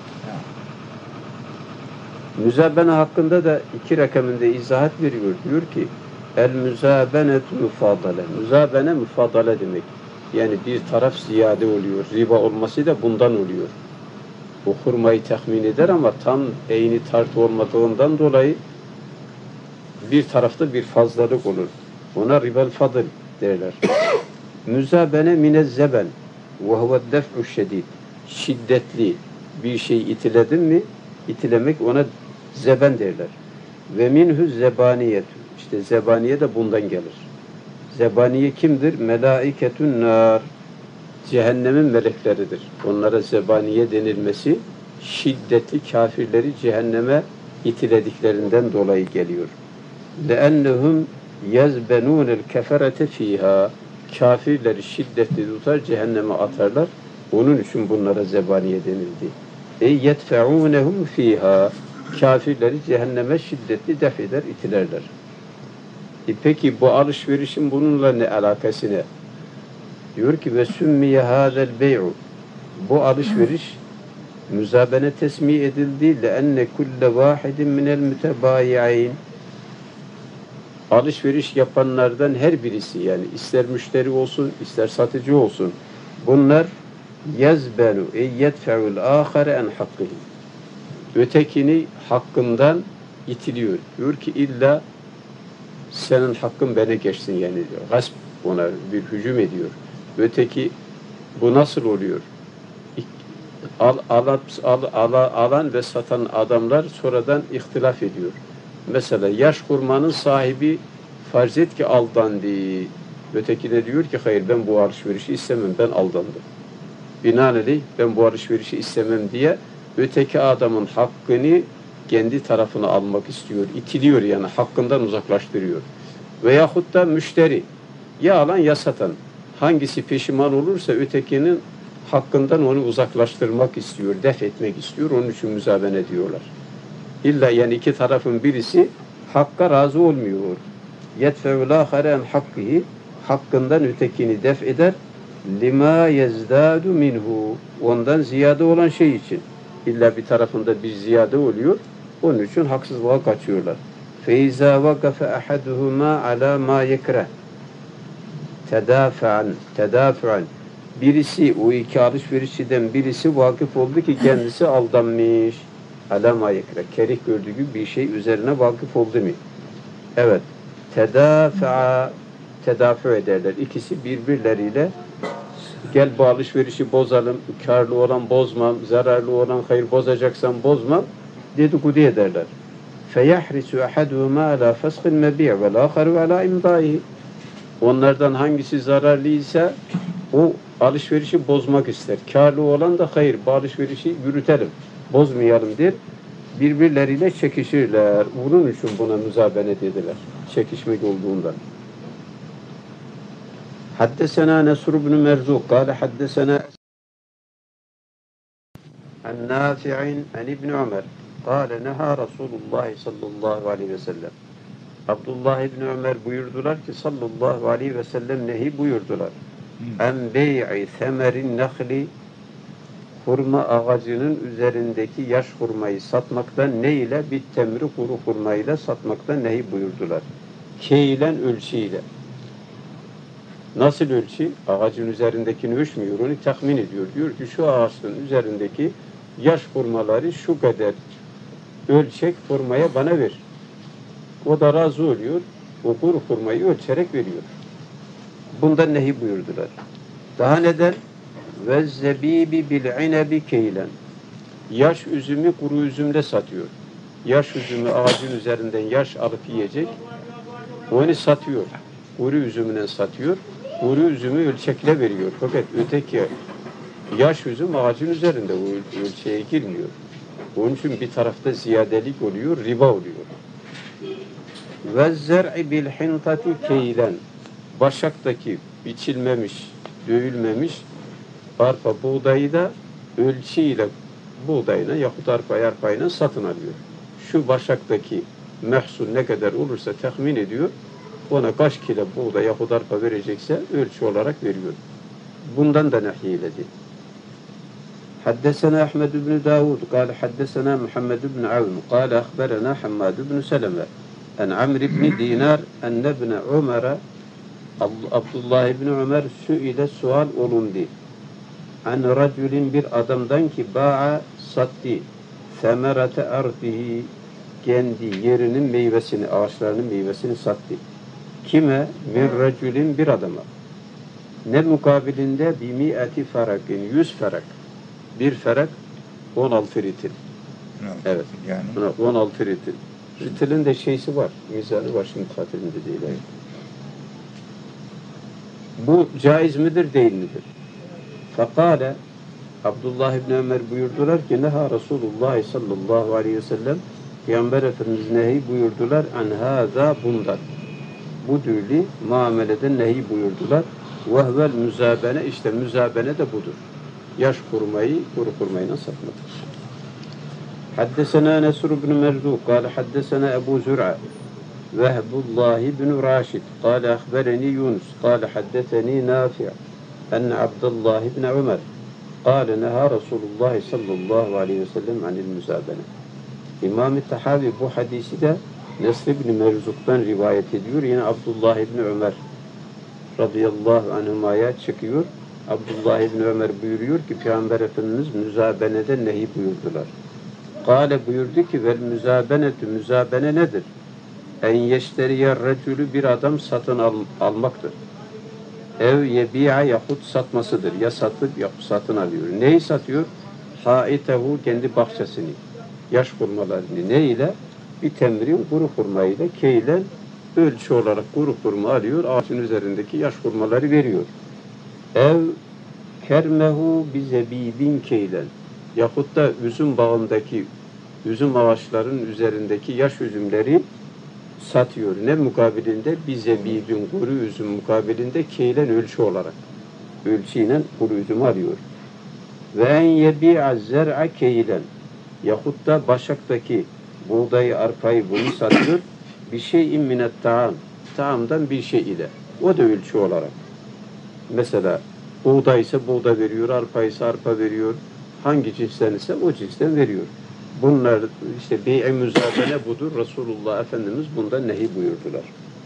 [SPEAKER 1] Müzabene hakkında da iki rakamında izahat veriyor. Diyor ki el müzabenetu müfadale. Müzabene müfadale demek. Yani bir taraf ziyade oluyor. Riba olması da bundan oluyor. Bu hurmayı tahmin eder ama tam eyni tart olmadığından dolayı bir tarafta bir fazlalık olur. Ona ribel fadıl derler. Müzabene minezzeben ve huve def'u şedid. Şiddetli bir şey itiledin mi, itilemek ona zeben derler. Ve minhu zebaniyet. İşte zebaniye de bundan gelir. Zebaniye kimdir? Melaiketun nar. Cehennemin melekleridir. Onlara zebaniye denilmesi şiddetli kafirleri cehenneme itilediklerinden dolayı geliyor. لَاَنَّهُمْ يَزْبَنُونَ الْكَفَرَةَ ف۪يهَا. Kafirleri şiddetli tutar, cehenneme atarlar. Onun için bunlara zebaniye denildi. يَدْفَعُونَهُمْ ف۪يهَا. Kafirleri cehenneme şiddetli def eder, itilerler. Peki bu alışverişin bununla ne alakası ne? Diyor ki ve sümmiye hâzel bey'u. Bu alışveriş Müzabene tesmi edildi. لَأَنَّ كُلَّ وَاحِدٍ مِنَ الْمُتَبَايِعَيْنِ Alışveriş yapanlardan her birisi, yani ister müşteri olsun, ister satıcı olsun, bunlar يَزْبَنُ اَيَّدْفَعُ الْآخَرَ اَنْ حَقِّهِ ötekini hakkından itiliyor. Diyor ki illa senin hakkın bana geçsin, yani diyor. Gasp, ona bir hücum ediyor. Öteki bu nasıl oluyor? Alan ve satan adamlar sonradan ihtilaf ediyor. Mesela yaş hurmanın sahibi farz et ki aldandı. Öteki de diyor ki hayır, ben bu alışverişi istemem, ben aldandım. Binaenaleyh ben bu alışverişi istemem diye öteki adamın hakkını kendi tarafına almak istiyor. İtiliyor, yani hakkından uzaklaştırıyor. Veyahut da müşteri, ya alan ya satan, hangisi peşiman olursa ötekinin hakkından onu uzaklaştırmak istiyor, def etmek istiyor. Onun için müzabene diyorlar. İlla yani iki tarafın birisi hakka razı olmuyor. Yetfe'u lâhare en hakkihi, hakkından ötekini def eder. Lima yezdâdu minhu, ondan ziyade olan şey için. İlla bir tarafında bir ziyade oluyor. Onun için haksızlığa kaçıyorlar. Feiza vakafe ahaduhuma ala ma yekreh tedafa'an. Birisi, o iki alışverişçiden birisi vakıf oldu ki kendisi aldanmış. Ala ma yekreh, kerih gördüğü gibi bir şey üzerine vakıf oldu mu? Evet. Tedafi ederler. İkisi birbirleriyle gel bu alışverişi bozalım, karlı olan bozmam, zararlı olan hayır bozacaksan bozmam dedikodu ederler. Feyahrisu ahaduhuma ala faskhil mebi' vel aharu ala imdaihi. Onlardan hangisi zararlıysa o alışverişi bozmak ister. Karlı olan da hayır, bu alışverişi yürütelim, bozmayalım der. Birbirleriyle çekişirler. Bunun için buna müzabene dediler. Çekişmek olduğundan. Haddesena Nesr ibn Merzuk kâle haddesena an Nafi'in an İbn Ömer kâle neha Resulullah sallallahu aleyhi ve sellem. Abdullah İbn Ömer buyurdular ki sallallahu aleyhi ve sellem nehi buyurdular. En bey'i semerin nehli, hurma ağacının üzerindeki yaş hurmayı satmaktan, ne ile? Bir temri kuru hurmayla satmaktan nehi buyurdular. Keylen, ölçüyle. Nasıl ölçü? Ağacın üzerindekini ölçmüyor, onu tahmin ediyor. Diyor ki şu ağaçın üzerindeki yaş hurmaları şu kadar ölçek hurmaya bana ver. O da razı oluyor. O kuru hurmayı ölçerek veriyor. Bundan nehi buyurdular. Daha neden? Ve zebibi bil inebi keylen. Yaş üzümü kuru üzümle satıyor. Yaş üzümü ağacın üzerinden yaş alıp yiyecek. Onu satıyor. Kuru üzümüne satıyor. Kuru üzümü ölçekle veriyor. Fakat öteki yaş üzüm ağacın üzerinde, o ölçeğe girmiyor. Onun için bir tarafta ziyadelik oluyor, riba oluyor. Ve zer'i bil hintati keylen. Başaktaki biçilmemiş, dövülmemiş arpa buğdayı da ölçüyle buğdayına yahut arpayla satın alıyor. Şu başaktaki mehsul ne kadar olursa tahmin ediyor. Ona kaç kilo buğday yahut arpa verecekse ölçü olarak veriyor. Bundan da nehyiledi. Haddesena Ahmed ibn Davud kâle haddesena Muhammed ibn Avn kâle akhberena Hammad ibn Seleme en Amr ibn Dinar enne ibn Ömer'e Abdullah ibn Ömer ile sual olundu. An racülin, bir adamdan ki ba'a sattı semerate ardihi, kendi yerinin meyvesini, ağaçlarının meyvesini sattı. Kime? Min racülin, bir adama. Ne mukabilinde? Bimi'ati ferakin, 100 ferak. Bir ferak 16 ritil. Evet. Yani 16 ritil. Ritilin de şeysi var, mizanı var, şimdi hatirimde değil. Evet. Bu caiz midir, değil midir? Fakale, Abdullah İbni Ömer buyurdular ki neha Resulullah sallallahu aleyhi ve sellem, Peygamber Efendimiz nehi buyurdular an hâzâ, bundan. Bu türlü muameleden nehi buyurdular. Vehvel müzabene, işte müzabene de budur. Yaş kurmayı, kuru kurmayla satmaktır. Haddesena Nesr ibn Merzuk kâle haddesena Ebu Zür'a Vehbullah ibn Raşid kâle ahbereni Yunus kâle haddeseni Nafi' enne Abdullah ibn Ömer قال نهى رسول الله صلى الله عليه وسلم عن المزابنة. İmam-ı Tahavi bu hadisi de Nesr ibn Merzuk'tan rivayet ediyor. Yine Abdullah ibn Ömer radıyallahu anhuma'ya çıkıyor. Abdullah ibn Ömer buyuruyor ki Peygamber Efendimiz müzabenede nehi buyurdular. Kale buyurdu ki vel müzabenetü, müzabene nedir? En yeşteriye recülü, bir adam satın almaktır. Ev yebi'a, yahut satmasıdır. Ya satıp ya satın alıyor. Neyi satıyor? Haitehu, kendi bahçesini. Yaş hurmalarını. Ne ile? Bir temrin kuru hurmayla, keylen ölçü olarak kuru hurma alıyor. Ağacın üzerindeki yaş hurmaları veriyor. Ev kermehu bizebibin keylen. Yahut da üzüm bağındaki üzüm ağaçlarının üzerindeki yaş üzümleri satıyor. Ne mukabilinde? Bizebibin kuru üzüm mukabilinde keylen ölçü olarak. Ölçüyle kuru üzüm alıyor. Ve en yebi'a zer'a keylen. Yahut da başaktaki buğdayı, arpayı bunu satıyor. Bir şeyin minet taam. Taamdan bir şey ile. O da ölçü olarak. Mesela buğday ise buğday veriyor, arpa ise arpa veriyor. Hangi cinsten ise o cinsten veriyor. Bunlar işte bey-i müzabene budur. Resulullah Efendimiz bundan nehi buyurdular.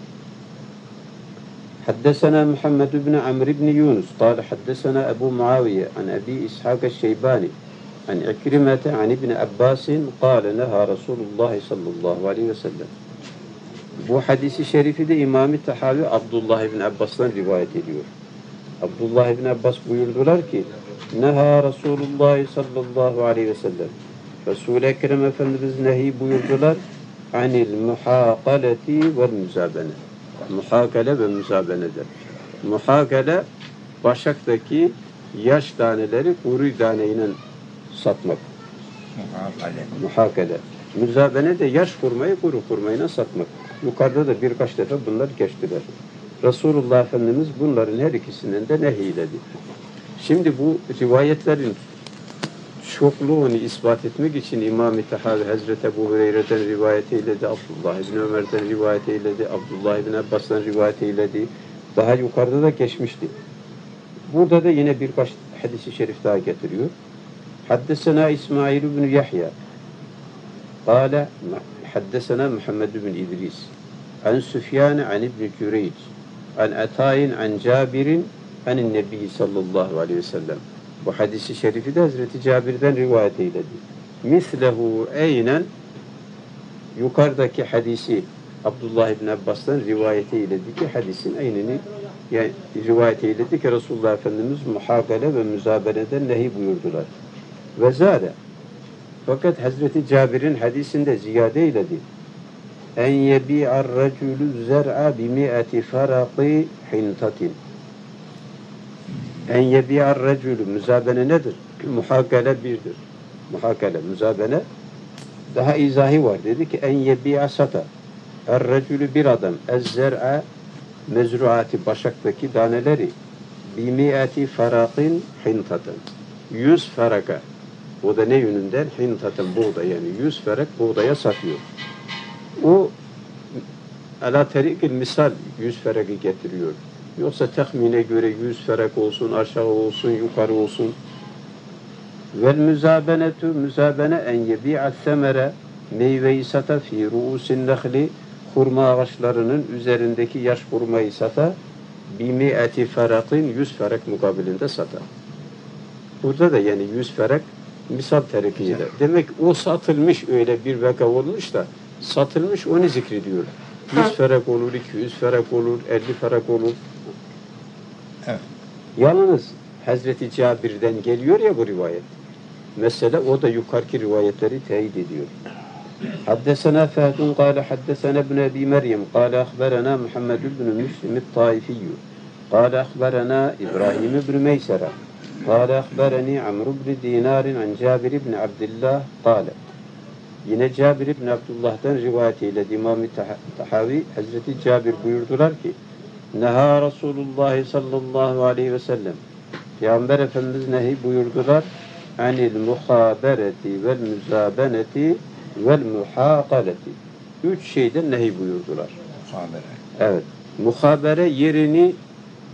[SPEAKER 1] Haddesena Muhammed ibn Amr ibn Yunus قال حدثنا أبو معاوية عن أبي إسحاق الشيباني عن عكرمة عن ابن عباس قال نهى رسول الله صلى الله عليه وسلم. Bu hadisi şerifi de İmam-ı Tahavi Abdullah ibn Abbas'tan rivayet ediyor. Abdullah ibn Abbas buyurdular ki Neha Resulullah sallallahu aleyhi ve sellem. Resul-i Ekrem Efendimiz nehi buyurdular anil muhakaleti vel müzabene. Muhakale ve müzabeneden. Muhakale başaktaki yaş taneleri kuru taneyle satmak. Muhakale. Müzabene de yaş hurmayı kuru hurmayla satmak. Yukarıda da birkaç defa bunlar geçtiler. Resulullah Efendimiz bunların her ikisinden de nehyiledi. Şimdi bu rivayetlerin çokluğunu ispat etmek için İmam-ı Tahavi Hazreti Ebu Hureyre'den rivayet eyledi, Abdullah ibn Ömer'den rivayet eyledi, Abdullah ibn Abbas'tan rivayet eyledi. Daha yukarıda da geçmişti. Burada da yine birkaç hadis-i şerif daha getiriyor. Haddesena İsmail ibn Yahya قال حدثنا محمد بن إدريس عن سفيان عن ابن جريج عن عطاء عن جابر عن النبي صلى الله عليه وسلم. Bu hadisi şerifi de Hazreti Cabir'den rivayet eyledi. Mislehu eynen, yukarıdaki hadisi Abdullah ibn Abbas'tan rivayet eyledi ki hadisin aynını yani rivayet eyledi ki Resulullah Efendimiz muhakale ve müzabeneden nehi buyurdular. Ve zâde, fakat Hazreti Cabir'in hadisinde ziyade eyledi. En yebi'ar recülü zer'a bimi'ati faraqi hintatin. En yebi'ar recülü, müzabene nedir? Muhakale birdir. Muhakale, müzabene daha izahi var. Dedi ki en yebi'a sata. Er recülü, bir adam. Ez zer'a mezruati, başaktaki daneleri bimi'ati faraqin hintatin. 100 faraka. O da ne yönünden? Hintaten, buğday, yani 100 ferak buğdaya satıyor. O ala terikil misal 100 ferakı getiriyor. Yoksa tahmine göre 100 ferak olsun, aşağı olsun, yukarı olsun. Vel müzabenetu, müzabene en yebi'at semere, meyveyi sata fi ruusin nehli, hurma ağaçlarının üzerindeki yaş hurmayı sata, bimi'ati ferakin, 100 ferak mukabilinde sata. Burada da yani 100 ferak misal terikiyle. Demek o satılmış, öyle bir vaka olmuş da satılmış, onu zikrediyor. 100 ferak olur, 200 ferak olur, 50 ferak olur.
[SPEAKER 2] Evet.
[SPEAKER 1] Yalnız Hazreti Cabir'den geliyor ya bu rivayet. Mesela o da yukarıki rivayetleri teyit ediyor. Haddesena Fehd kâle haddesena ibn Ebi Meryem kâle ahberena Muhammed ibn Müslim et-Taifiyyü kâle ahberena İbrahim ibn Meysera قال أخبرني عمرو بن دينار عن جابر بن عبد الله قال. Yine Cabir ibn Abdullah'tan rivayet eyledi İmam-ı Tahavi. Hazreti Cabir buyurdular ki Neha Resulullah sallallahu aleyhi ve sellem, Peygamber Efendimiz nehi buyurdular anil muhabereti vel müzabeneti vel muhakaleti. 3 şeyden nehi buyurdular.
[SPEAKER 2] Muhabere.
[SPEAKER 1] Evet. Muhabere yerini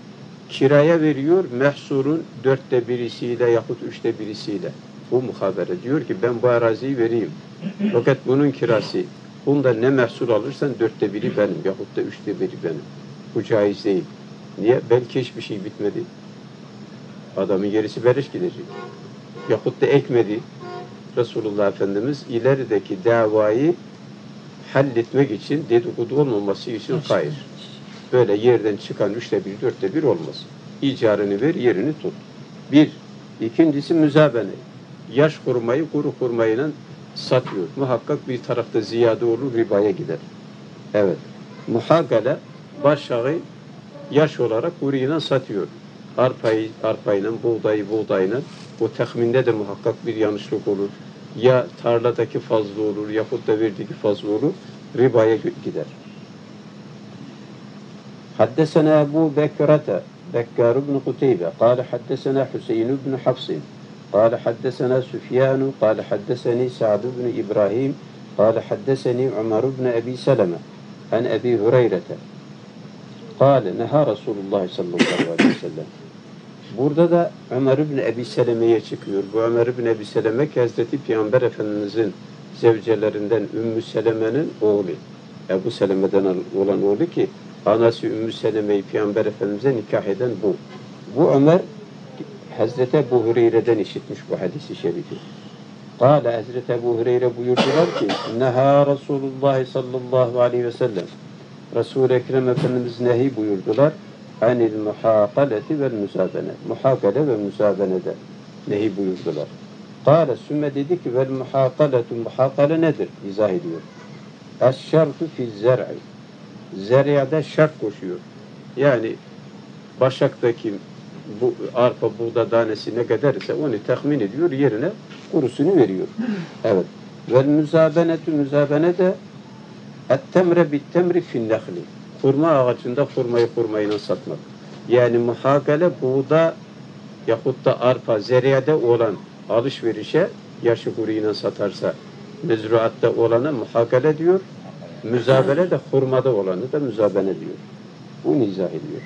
[SPEAKER 1] kiraya veriyor mehsurun 1/4'siyle yahut 3'te 1'siyle. Bu muhabere diyor ki ben bu araziyi vereyim. Fakat bunun kirası, bunda ne mehsul alırsan 1/4'i benim yahut da 3'te 1'i benim. Bu caiz değil. Niye? Belki hiçbir şey bitmedi. Adamın gerisi beleş gidecek. Yahut da ekmedi. Resulullah Efendimiz ilerideki davayı halletmek için dedikodu olmaması için hayır. Böyle yerden çıkan 3'te 1, 4'te 1 olmaz. İcarını ver, yerini tut. Bir. İkincisi müzabene. Yaş hurmayı kuru hurmayla satıyor. Muhakkak bir tarafta ziyade olur, ribaya gider. Evet. Muhakale başağı yaş olarak kuruyla satıyor. Arpayla, buğdayla. O tahminde de muhakkak bir yanlışlık olur. Ya tarladaki fazla olur, yahut da verdiği fazla olur. Ribaya gider. Haddesena Ebu Bekrete Bekkar ibn Kuteybe قال حدثنا حسين بن حفص قال حدثنا سفيان قال حدثني سعد بن إبراهيم قال حدثني عمر بن أبي سلمة عن أبي هريرة قال نهى رسول الله صلى الله عليه وسلم. Burada da Ömer ibn Ebi Seleme'ye çıkıyor. Bu Ömer ibn Ebi Seleme ki Hazreti Peygamber Efendimizin zevcelerinden Ümmü Seleme'nin oğlu. Ebu Seleme'den olan oğlu ki anası Ümmü Seleme'yi Peygamber Efendimiz'e nikah eden bu. Bu Ömer Hazreti Ebu Hureyre'den işitmiş bu hadisi şerifi. Kâle Hazreti Ebu Hureyre buyurdular ki Neha Resulullah sallallahu aleyhi ve sellem. Resul-i Ekrem Efendimiz nehi buyurdular. Anil muhakaleti vel müzabene. Muhakale ve müzabenede nehi buyurdular. Kâle sümme dedi ki vel muhakaletu muhakale nedir? İzah ediyor. Es-şertu fi zer'i. Zer'yada şart koşuyor. Yani başaktaki bu arpa buğda tanesi ne kadarsa onu tahmin ediyor, yerine kurusunu veriyor. Evet. Vel müzabenetu müzabene de et-temre bit-temri fin-nehli. Hurma ağacında hurmayla satmak. Yani muhakale buğda yahut da arpa zeriyede olan alışverişe yaşı kuruyla satarsa mezruatta olana muhakale diyor. Müzabele de hurmada olanı da müzabene diyor. Bunu izah ediyor.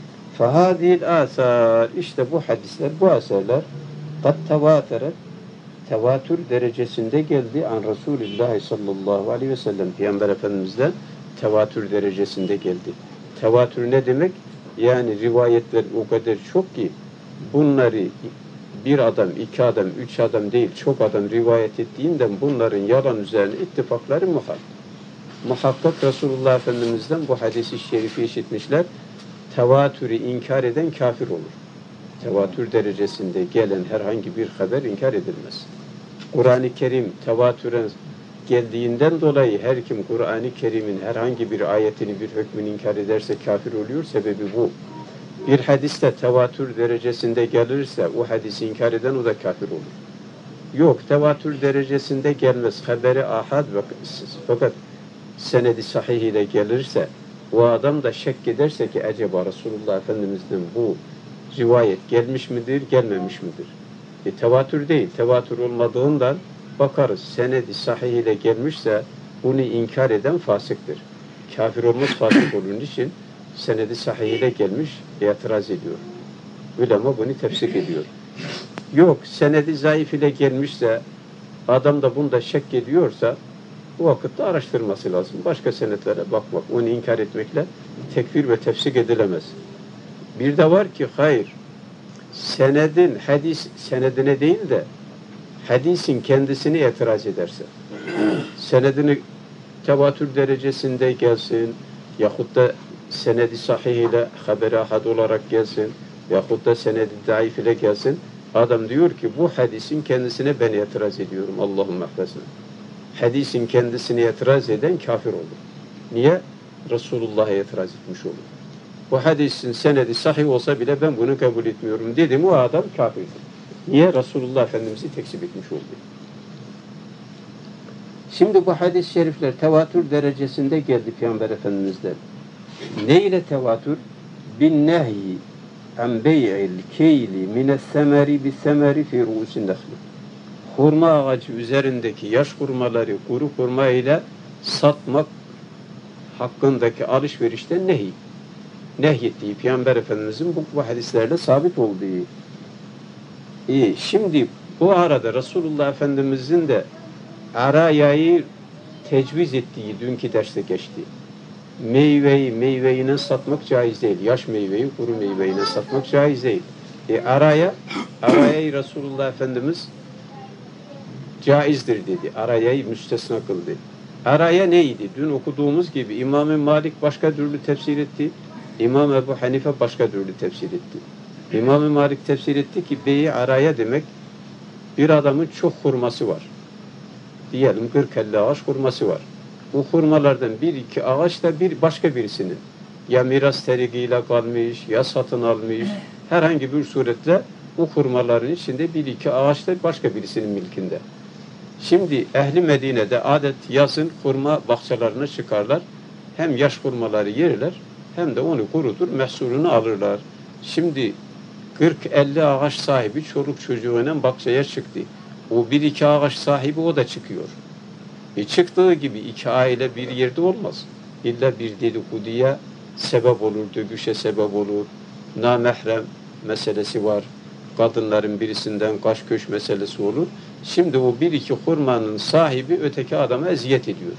[SPEAKER 1] Fahadil asar, işte bu hadisler, bu eserler kat tevateret, tevatür derecesinde geldi an Resulullah sallallahu aleyhi ve sellem Peygamber Efendimiz'den tevatür derecesinde geldi. Tevatür ne demek? Yani rivayetler o kadar çok ki bunları bir adam, iki adam, üç adam değil çok adam rivayet ettiğinden bunların yalan üzerine ittifakları muhal. Muhakkak Resulullah Efendimiz'den bu hadisi şerifi işitmişler. Tevatürü inkar eden kafir olur. Tevatür derecesinde gelen herhangi bir haber inkar edilmez. Kur'an-ı Kerim tevatüre geldiğinden dolayı her kim Kur'an-ı Kerim'in herhangi bir ayetini, bir hükmünü inkar ederse kafir oluyor. Sebebi bu. Bir hadiste tevatür derecesinde gelirse o hadisi inkar eden o da kafir olur. Yok, tevatür derecesinde gelmez. Haberi ahad fakat senedi sahih ile gelirse o adam da şek ederse ki acaba Resulullah Efendimiz'den bu rivayet gelmiş midir, gelmemiş midir? Tevatür değil. Tevatür olmadığından bakarız. Senedi sahih ile gelmişse bunu inkar eden fasıktır. Kafir olmaz, fasık olur. Niçin? Senedi sahih ile gelmiş, itiraz ediyor. Ulema bunu tefsik ediyor. Yok, senedi zayıf ile gelmişse adam da bunda şek ediyorsa bu vakitte araştırması lazım. Başka senetlere bakmak, onu inkar etmekle tekfir ve tefsik edilemez. Bir de var ki hayır, senedin hadis senedine değil de hadisin kendisini itiraz ederse, senedini tevatür derecesinde gelsin, yahut da senedi sahih ile haber-i ahad olarak gelsin, yahut da senedi zayıf ile gelsin, adam diyor ki bu hadisin kendisine ben itiraz ediyorum. Allahümme affesine. Hadisin kendisine itiraz eden kafir olur. Niye? Resulullah'a itiraz etmiş olur. Bu hadisin senedi sahih olsa bile ben bunu kabul etmiyorum dedim, o adam kafirdir. Niye? Resulullah Efendimiz'i tekzip etmiş oldu. Şimdi bu hadis-i şerifler tevatür derecesinde geldi Peygamber Efendimiz'den. Ne ile tevatür? Bin nehyi en bey'il keyli mine's-semeri bis-semeri fi ru'usin nehli. Hurma ağacı üzerindeki yaş hurmaları kuru hurma ile satmak hakkındaki alışverişten nehi. nehyettiği, Peygamber Efendimizin bu hadislerle sabit olduğu. Şimdi bu arada Resulullah Efendimizin de arayayı tecviz ettiği dünkü derste geçti. Meyveyi satmak caiz değil. Yaş meyveyi kuru meyveyle satmak caiz değil. Arayayı Resulullah Efendimiz caizdir dedi. Arayayı müstesna kıldı. Araya neydi? Dün okuduğumuz gibi İmam-ı Malik başka türlü tefsir etti. İmam Ebu Hanife başka türlü tefsir etti. İmam-ı Malik tefsir etti ki beyi araya demek bir adamın çok hurması var. Diyelim 40-50 ağaç hurması var. Bu hurmalardan bir iki ağaç da bir başka birisinin. Ya miras terigiyle kalmış, ya satın almış. Herhangi bir suretle bu hurmaların içinde bir iki ağaç da başka birisinin milkinde. Şimdi ehli Medine'de adet yazın hurma bahçelerine çıkarlar. Hem yaş hurmaları yerler hem de onu kurutur, mahsulünü alırlar. Şimdi 40-50 ağaç sahibi çoluk çocuğuyla bahçeye çıktı. O bir iki ağaç sahibi o da çıkıyor. Çıktığı gibi iki aile bir yerde olmaz. İlla bir dedikoduya sebep olur, dövüşe sebep olur. Namahrem meselesi var. Kadınların birisinden kaş köş meselesi olur. Şimdi o bir iki hurmanın sahibi öteki adama eziyet ediyor.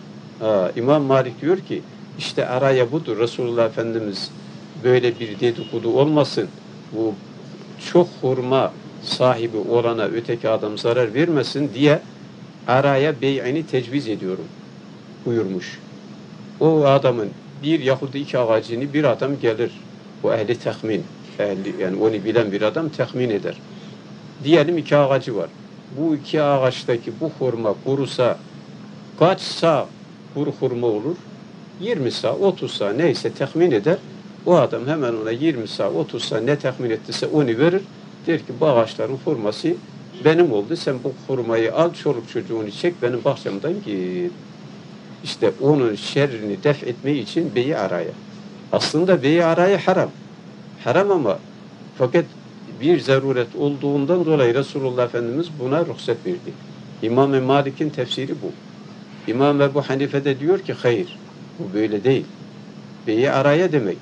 [SPEAKER 1] İmam Malik diyor ki işte araya budur. Resulullah Efendimiz böyle bir dedikodu olmasın. Bu çok hurma sahibi olana öteki adam zarar vermesin diye araya bey'ini tecviz ediyorum buyurmuş. O adamın bir Yahudi iki ağacını bir adam gelir. O ehli tahmin. Yani onu bilen bir adam tahmin eder. Diyelim iki ağacı var. Bu iki ağaçtaki bu hurma kurusa kaç sağ kuru hurma olur? 20 sağ, 30 sağ neyse tahmin eder. O adam hemen ona 20 sağ, 30 sağ ne tahmin ettiyse onu verir. Der ki bu ağaçların hurması benim oldu. Sen bu hurmayı al, çoluk çocuğunu çek, benim bahçemden git. İşte onun şerrini def etmeyi için beyi araya. Aslında beyi araya haram. Haram ama fakat bir zaruret olduğundan dolayı Resulullah Efendimiz buna ruhsat verdi. İmam-ı Malik'in tefsiri bu. İmam Ebu Hanife de diyor ki hayır, bu böyle değil. Beyi araya demek.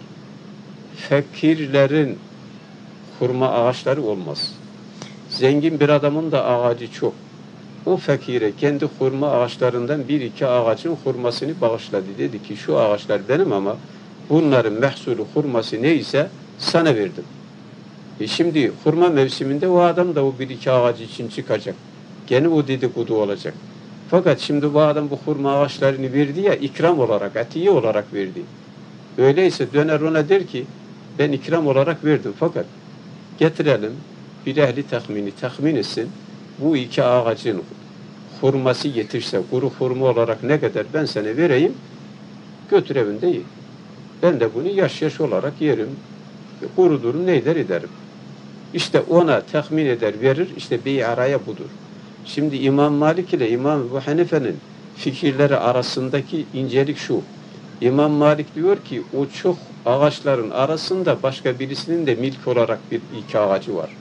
[SPEAKER 1] Fakirlerin hurma ağaçları olmaz. Zengin bir adamın da ağacı çok. O fakire kendi hurma ağaçlarından bir iki ağacın hurmasını bağışladı. Dedi ki şu ağaçlar benim ama bunların mahsulü hurması neyse sana verdim. Şimdi hurma mevsiminde o adam da o bir iki ağacı için çıkacak. Gene o dedikodu olacak. Fakat şimdi bu adam bu hurma ağaçlarını verdi ya ikram olarak, atiye olarak verdi. Öyleyse döner ona der ki ben ikram olarak verdim fakat getirelim bir ehli tahmin etsin. Bu iki ağacın hurması yetirse kuru hurma olarak ne kadar ben sana vereyim götür evinde ye. Ben de bunu yaş olarak yerim. Kuru durum ne ederim. İşte ona tahmin eder verir. İşte beyi araya budur. Şimdi İmam Malik ile İmam Ebu Hanife'nin fikirleri arasındaki incelik şu. İmam Malik diyor ki o çok ağaçların arasında başka birisinin de milk olarak bir iki ağacı var.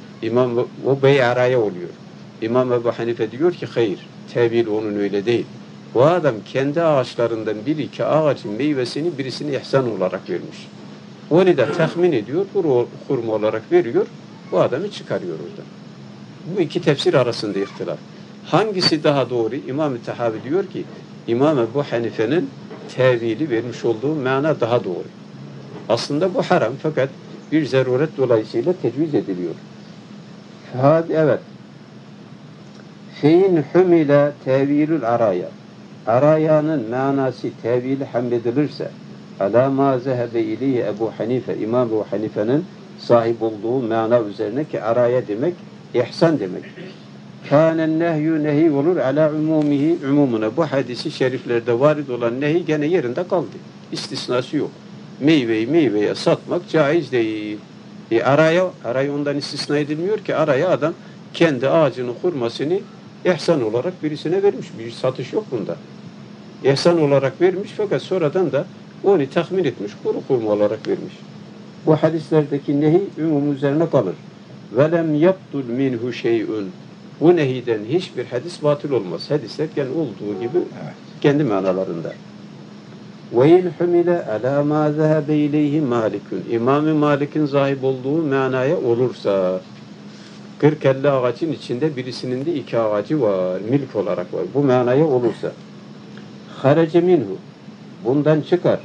[SPEAKER 1] O beyi araya oluyor. İmam Ebu Hanife diyor ki hayır. Tevil onun öyle değil. Bu adam kendi ağaçlarından bir iki ağacın meyvesini birisine ihsan olarak vermiş. Onu da tahmin ediyor, hurma olarak veriyor, bu adamı çıkarıyor oradan. Bu iki tefsir arasında ihtilaf. Hangisi daha doğru? İmam-ı Tahavi diyor ki, İmam Ebu Hanife'nin tevili vermiş olduğu mana daha doğru. Aslında bu haram fakat bir zaruret dolayısıyla tecviz ediliyor. Evet. Fein humile tevilül araya. Arayanın manası tevili hamledilirse alâ mâ zehebe ileyhi Ebu Hanife, İmam Ebu Hanife'nin sahip olduğu mana üzerine ki araya demek, ihsan demek. Kânen nehyü nehi olur alâ umumihi umumuna. Bu hadisi şeriflerde varid olan nehi gene yerinde kaldı. İstisnası yok. Meyveye satmak caiz değil. Araya ondan istisna edilmiyor ki araya adam kendi ağacının hurmasını ihsan olarak birisine vermiş. Bir satış yok bunda. İhsan olarak vermiş fakat sonradan da onu tahmin etmiş, kuru hurma olarak vermiş. Bu hadislerdeki nehi umum üzerine kalır. وَلَمْ يَبْدُلْ مِنْهُ شَيْءٌ. Bu nehiden hiçbir hadis batıl olmaz. Hadisler yani olduğu gibi kendi manalarında. Ve in humile ala ma zehebe ileyhi Malikun. İmam-ı Malik'in zahip olduğu manaya olursa 40-50 ağacın içinde birisinin de 2 ağacı var. Milk olarak var. Bu manaya olursa. Harece minhu. Bundan çıkar.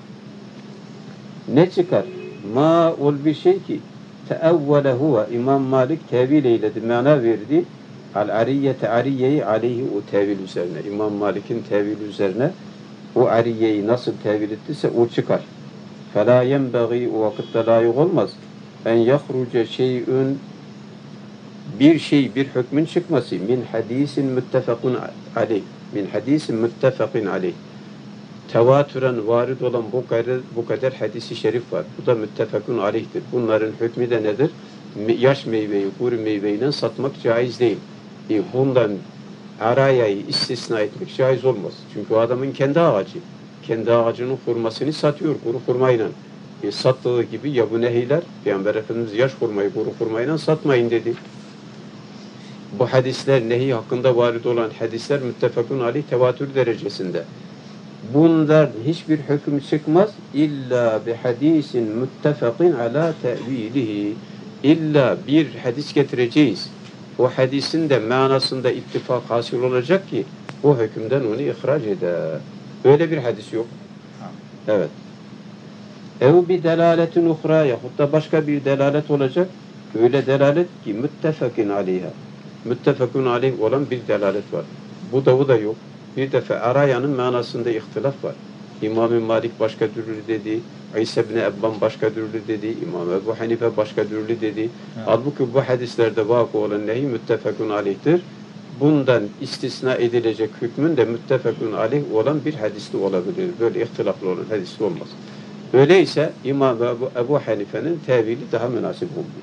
[SPEAKER 1] Ne çıkar? Ma ol bir şey ki teevvele huve İmam Malik tevil eyledi, mana verdi. Al-ariyete ariyeyi aleyhi o tevil üzerine. İmam Malik'in tevil üzerine o ariyeyi nasıl tevil ettiyse o çıkar. فَلَا يَنْبَغِي o vakitte layık olmaz. En yahruce şeyün bir şey, bir hükmün çıkması min hadisin müttefakun aleyh. Min hadisin müttefakun aleyh. Tevatüren varid olan bu kadar hadisi şerif var. Bu da müttefakun aleyhtir. Bunların hükmü de nedir? Yaş meyveyi, kuru meyveyle satmak caiz değil. Bundan arayayı istisna etmek caiz olmaz. Çünkü o adamın kendi ağacı. Kendi ağacının hurmasını satıyor kuru hurmayla. Sattığı gibi ya bu nehiler, Peygamber Efendimiz yaş hurmayı kuru hurmayla satmayın dedi. Bu hadisler, nehi hakkında varid olan hadisler müttefakun aleyh tevatür derecesinde. Bundan hiçbir hüküm çıkmaz illa bi hadisin muttefakın ala tevilihi. İlla bir hadis getireceğiz. O hadisin de manasında ittifak hasıl olacak ki o hükümden onu ihraç eder. Öyle bir hadis yok. Evet. Ev bir delaletin uhra yahut da başka bir delalet olacak. Öyle delalet ki müttefakın aleyha. Müttefakun aleyh olan bir delalet var. Bu da yok. Bir defa arayanın manasında ihtilaf var. İmam-ı Malik başka türlü dedi, İsa ibn Ebban başka türlü dedi, İmam Ebu Hanife başka türlü dedi. Evet. Halbuki bu hadislerde vakı olan nehi müttefakun aleyhtir. Bundan istisna edilecek hükmün de müttefakun aleyh olan bir hadisli olabilir. Böyle ihtilaflı olan hadisli olmaz. Öyleyse İmam Ebu Hanife'nin tevili daha münasip oldu.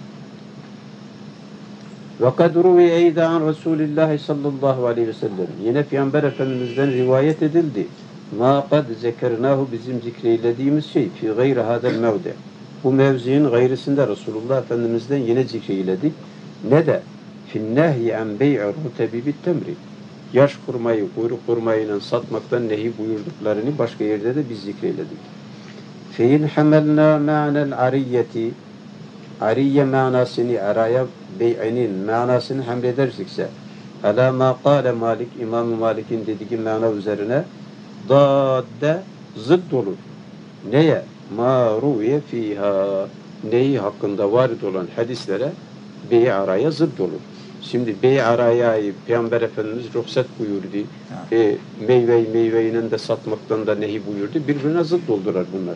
[SPEAKER 1] وَقَدْ رُوِيَ اَيْدَ عَنْ رَسُولِ اللّٰهِ sallallahu aleyhi ve sellem. Yine Peygamber Efendimiz'den rivayet edildi. مَا قَدْ زَكَرْنَاهُ bizim zikreylediğimiz şey fi gayri hadel mevde. Bu mevziin gayrısında Resulullah Efendimiz'den yine zikreyledik. Ne de? فِالنَّهْيِ عَنْ بَيْعِ الرُّتَبِ بِالتَّمْرِ yaş hurmayı, kuyruk hurmayla satmaktan nehi buyurduklarını başka yerde de biz zikreyledik. فَاِنْ حَمَلْنَا مَعْنَ الْعَرِيَّةِ ariye manasını, araya bey'inin manasını hamledersikse alâ mâ kâle Malik, İmam-ı Malik'in dediği mana üzerine dâdde zıdd olur. Neye? Mâ ruviye fîhâ neyi hakkında varid olan hadislere bey araya zıdd olur. Şimdi bey arayayı Peygamber Efendimiz ruhsat buyurdu. Meyveyle de satmaktan da nehi buyurdu. Birbirine zıdd oldular bunlar.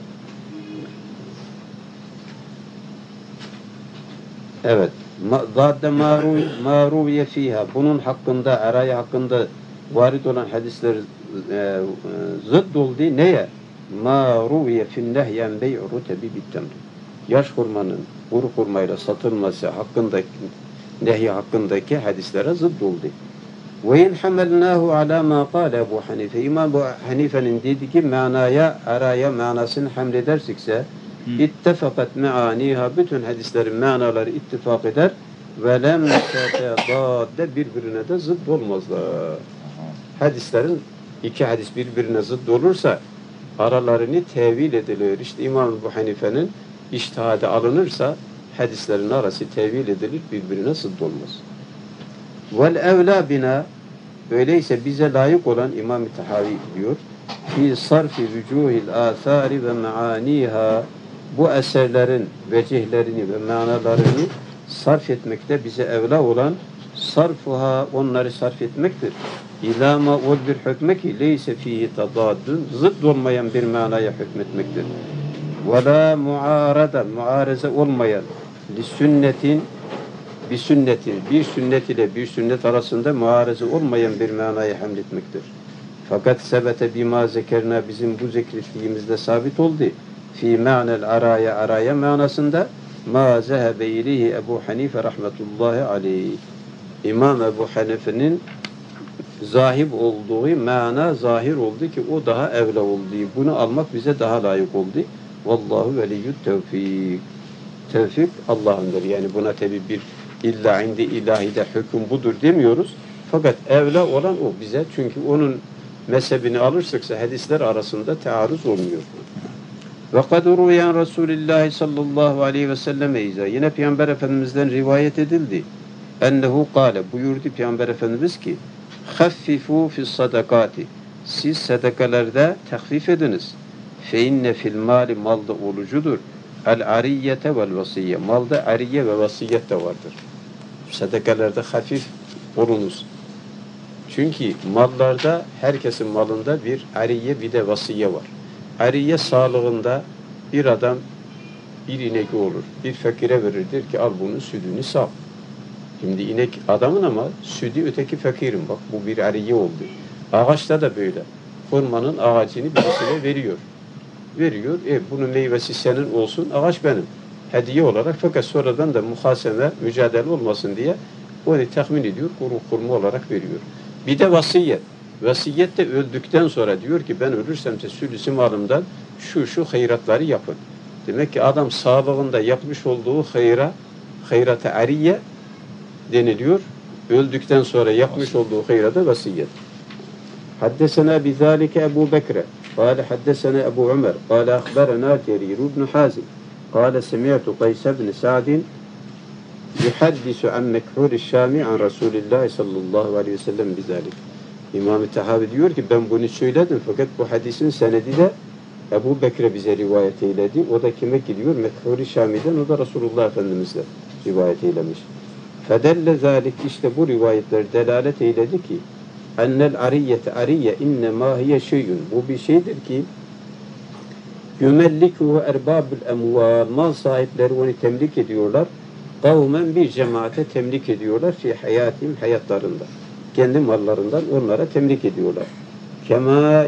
[SPEAKER 1] Evet. Zadde maruviye fiha. Bunun hakkında, araya hakkında varid olan hadisler zıdd oldu. Neye? Maruviye finnehyen bey'u rutebi bittemri. Yaş hurmanın kuru hurmayla satılması hakkındaki nehi hakkındaki hadislere zıdd oldu. Ve in hamelnahu ala ma qala Ebu Hanife. İmam Ebu Hanife'nin dediği manaya, araya manasını hamledersikse İttefakat me'aniha bütün hadislerin manaları ittifak eder ve lem tetedadde birbirine de zıdd olmazlar. Hadislerin iki hadis birbirine zıdd olursa aralarını tevil edilir. İşte İmam Ebu Hanife'nin içtihadı alınırsa hadislerin arası tevil edilir, birbirine zıdd olmaz. Vel evlâ bina öyleyse bize layık olan İmam-ı Tahavi diyor fi sarfi vücuhil âthâri ve me'aniha bu eserlerin vecihlerini ve manalarını sarf etmekte bize evla olan sarfuha onları sarf etmektir. İlâma ol bir hükme ki leyse fihi tadâddün zıdd olmayan bir manaya hükmetmektir. Ve la muareze olmayan li sünnetin bir sünnet ile bir sünnet arasında muareze olmayan bir manaya hamletmektir. Fakat sebete bima zekerna bizim bu zikrettiğimizde sabit oldu. Fi ma'nel araya manasında ma zehebe ileyhi Ebu Hanife rahmetullahi aleyh. İmam Ebu Hanife'nin zahib olduğu mana zahir oldu ki o daha evla oldu. Bunu almak bize daha layık oldu. Vallahu veliyyut tevfik. Tevfik Allah'ındır. Yani buna tabi bir illa indi ilahide hüküm budur demiyoruz. Fakat evla olan o bize. Çünkü onun mezhebini alırsak hadisler arasında taarruz olmuyor. Ve kad ruyan Resulullah sallallahu aleyhi ve selleme izâ. Yine Peygamber Efendimiz'den rivayet edildi. Ennehu kâle, buyurdu Peygamber Efendimiz ki, haffifu fis sadakati. Siz sadakalarda tahfif ediniz. Fe inne fil mali, malda olucudur. El ariyete vel vasiyye. Malda ariye ve vasiyet de vardır. Sadakalarda hafif olunuz. Çünkü mallarda, herkesin malında bir ariye bir de vasiye var. Ariye sağlığında bir adam bir inek olur. Bir fakire verir, der ki al bunun sütünü sağ. Şimdi inek adamın ama sütü öteki fakirin. Bak bu bir ariye oldu. Ağaçta da böyle. Hurmanın ağacını birisine veriyor. Veriyor. Bunun meyvesi senin olsun, ağaç benim. Hediye olarak, fakat sonradan da muhaseme, mücadele olmasın diye onu tahmin ediyor, hurma olarak veriyor. Bir de vasiyet. Vasiyet de öldükten sonra diyor ki ben ölürsem de sülüsü malımdan şu hayratları yapın. Demek ki adam sağlığında yapmış olduğu hayrat-ı ariye deniliyor. Öldükten sonra yapmış olduğu hayrata vasiyet. Haddesena bizalike Ebu Bekre. Kâle haddesena Ebu Ömer. Kâle akberena Cerir ibn Hazim. Kâle semi'tu Qays ibn Sa'din yuhaddisu an mekhûr-i Şami an Resulillah sallallahu aleyhi ve sellem bizalik. İmam-ı Tahavi diyor ki ben bunu söyledim, fakat bu hadisin senedi de Ebu Bekre bize rivayet eyledi. O da kime gidiyor? Mekhûr-i Şami'den, o da Resulullah Efendimiz'le rivayet eylemiş. Fedelle zalik, işte bu rivayetler delalet eyledi ki ennel ariyete, ariye innemâ hiye şeyün, bu bir şeydir ki yümellikuhu erbâbül emvâl, mal sahipleri onu temlik ediyorlar. Kavmen, bir cemaate temlik ediyorlar fi hayatihim, hayatlarında. Kendi mallarından onlara temlik ediyorlar. Kema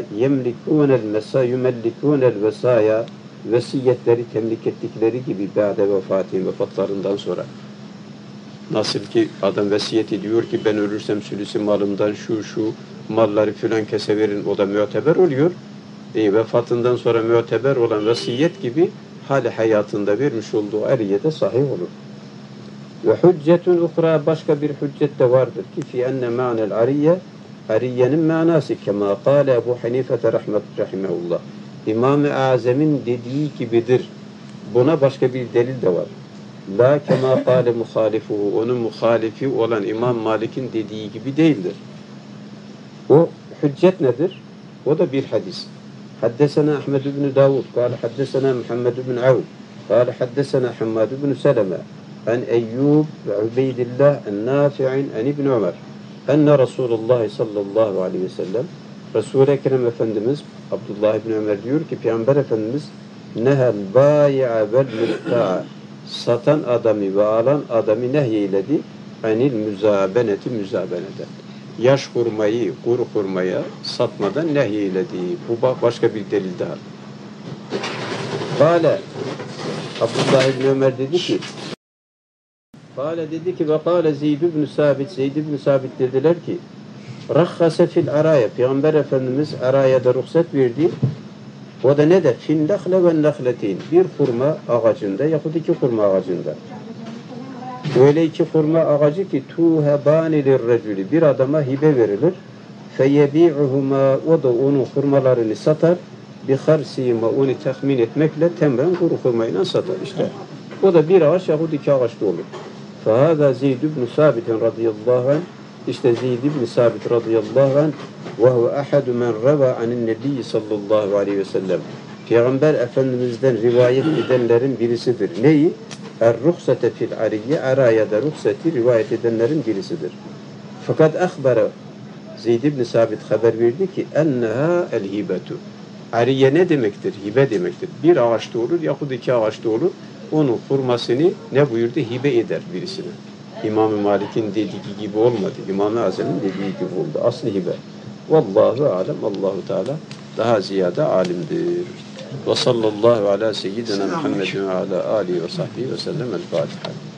[SPEAKER 1] yumellikunel vesaya, vesiyetleri temlik ettikleri gibi ba'de vefatihim, vefatlarından sonra. Nasıl ki adam vesiyet ediyor ki ben ölürsem sülüsü malımdan şu malları filan kese verin, o da müteber oluyor. Vefatından sonra müteber olan vesiyet gibi hali hayatında vermiş olduğu ariyede sahih olur. Ve hüccetun ukra, başka bir hüccet de vardır ki fi enne ma'nel ariye, ariyenin manası kema kâle Ebu Hanife rahimehullah. İmam-ı Azam'ın dediği gibidir. Buna başka bir delil de var. La kema kâle muhalifuhu, onun muhalifi olan İmam Malik'in dediği gibi değildir. O hüccet nedir? O da bir hadis. Haddesena Ahmed ibn Davud, kâle haddesena Muhammed ibn Avd, kâle haddesena Hammad ibn Seleme, an Eyyub ve Ubeydillah en-Nafi'in en İbn Ömer, enne Resulullah sallallahu aleyhi ve sellem, Resul-i Ekrem Efendimiz, Abdullah ibn Ömer diyor ki, Peygamber Efendimiz nehel bâi'a vel mütta'a, satan adamı ve alan adamı nehyeyledi, anil müzabeneti, müzabeneden. Yaş hurmayı, kuru hurmaya satmadan nehyeyledi. Bu başka bir delil daha. Kâle, Abdullah ibn Ömer dedi ki, ve kâle Zeyd ibn Sabit dediler ki, rahhase fil araya, Peygamber Efendimiz arayada ruhsat verdi. O da ne de? Fin nakle ve nakletin, bir hurma ağacında yahut iki hurma ağacında. Öyle iki hurma ağacı ki tuhebâni lirrecülü, bir adama hibe verilir. Feyebi'uhuma, o da onun hurmalarını satar. Biharsîma, onu tahmin etmekle temren kuru hurmayla satar işte. O da bir ağaç yahut iki ağaçta olur. Fehâzâ Zeyd ibn Sabit radıyallahu anh, işte Zeyd ibn Sabit radıyallahu anh ve huve ahadu men reva anin nebiyyi sallallahu aleyhi ve sellem. Peygamber Efendimiz'den rivayet edenlerin birisidir. Neyi? Er-ruhsate fil ariyye, arayada ruhsati rivayet edenlerin birisidir. Fakat akbara, Zeyd ibn Sabit haber verdi ki enneha el-hibetu. Ariye ne demektir? Hibe demektir. Bir ağaçta olur yahut iki ağaçta olur. Onun hurmasını ne buyurdu? Hibe eder birisine. İmam-ı Malik'in dediği gibi olmadı. İmam-ı Azam'ın dediği gibi oldu. Aslı hibe. Vallahu alem. Allahu Teala daha ziyade alimdir. Ve sallallahu ala seyyidina Muhammedin ve ala alihi ve sahbihi ve sellem. El Fatiha.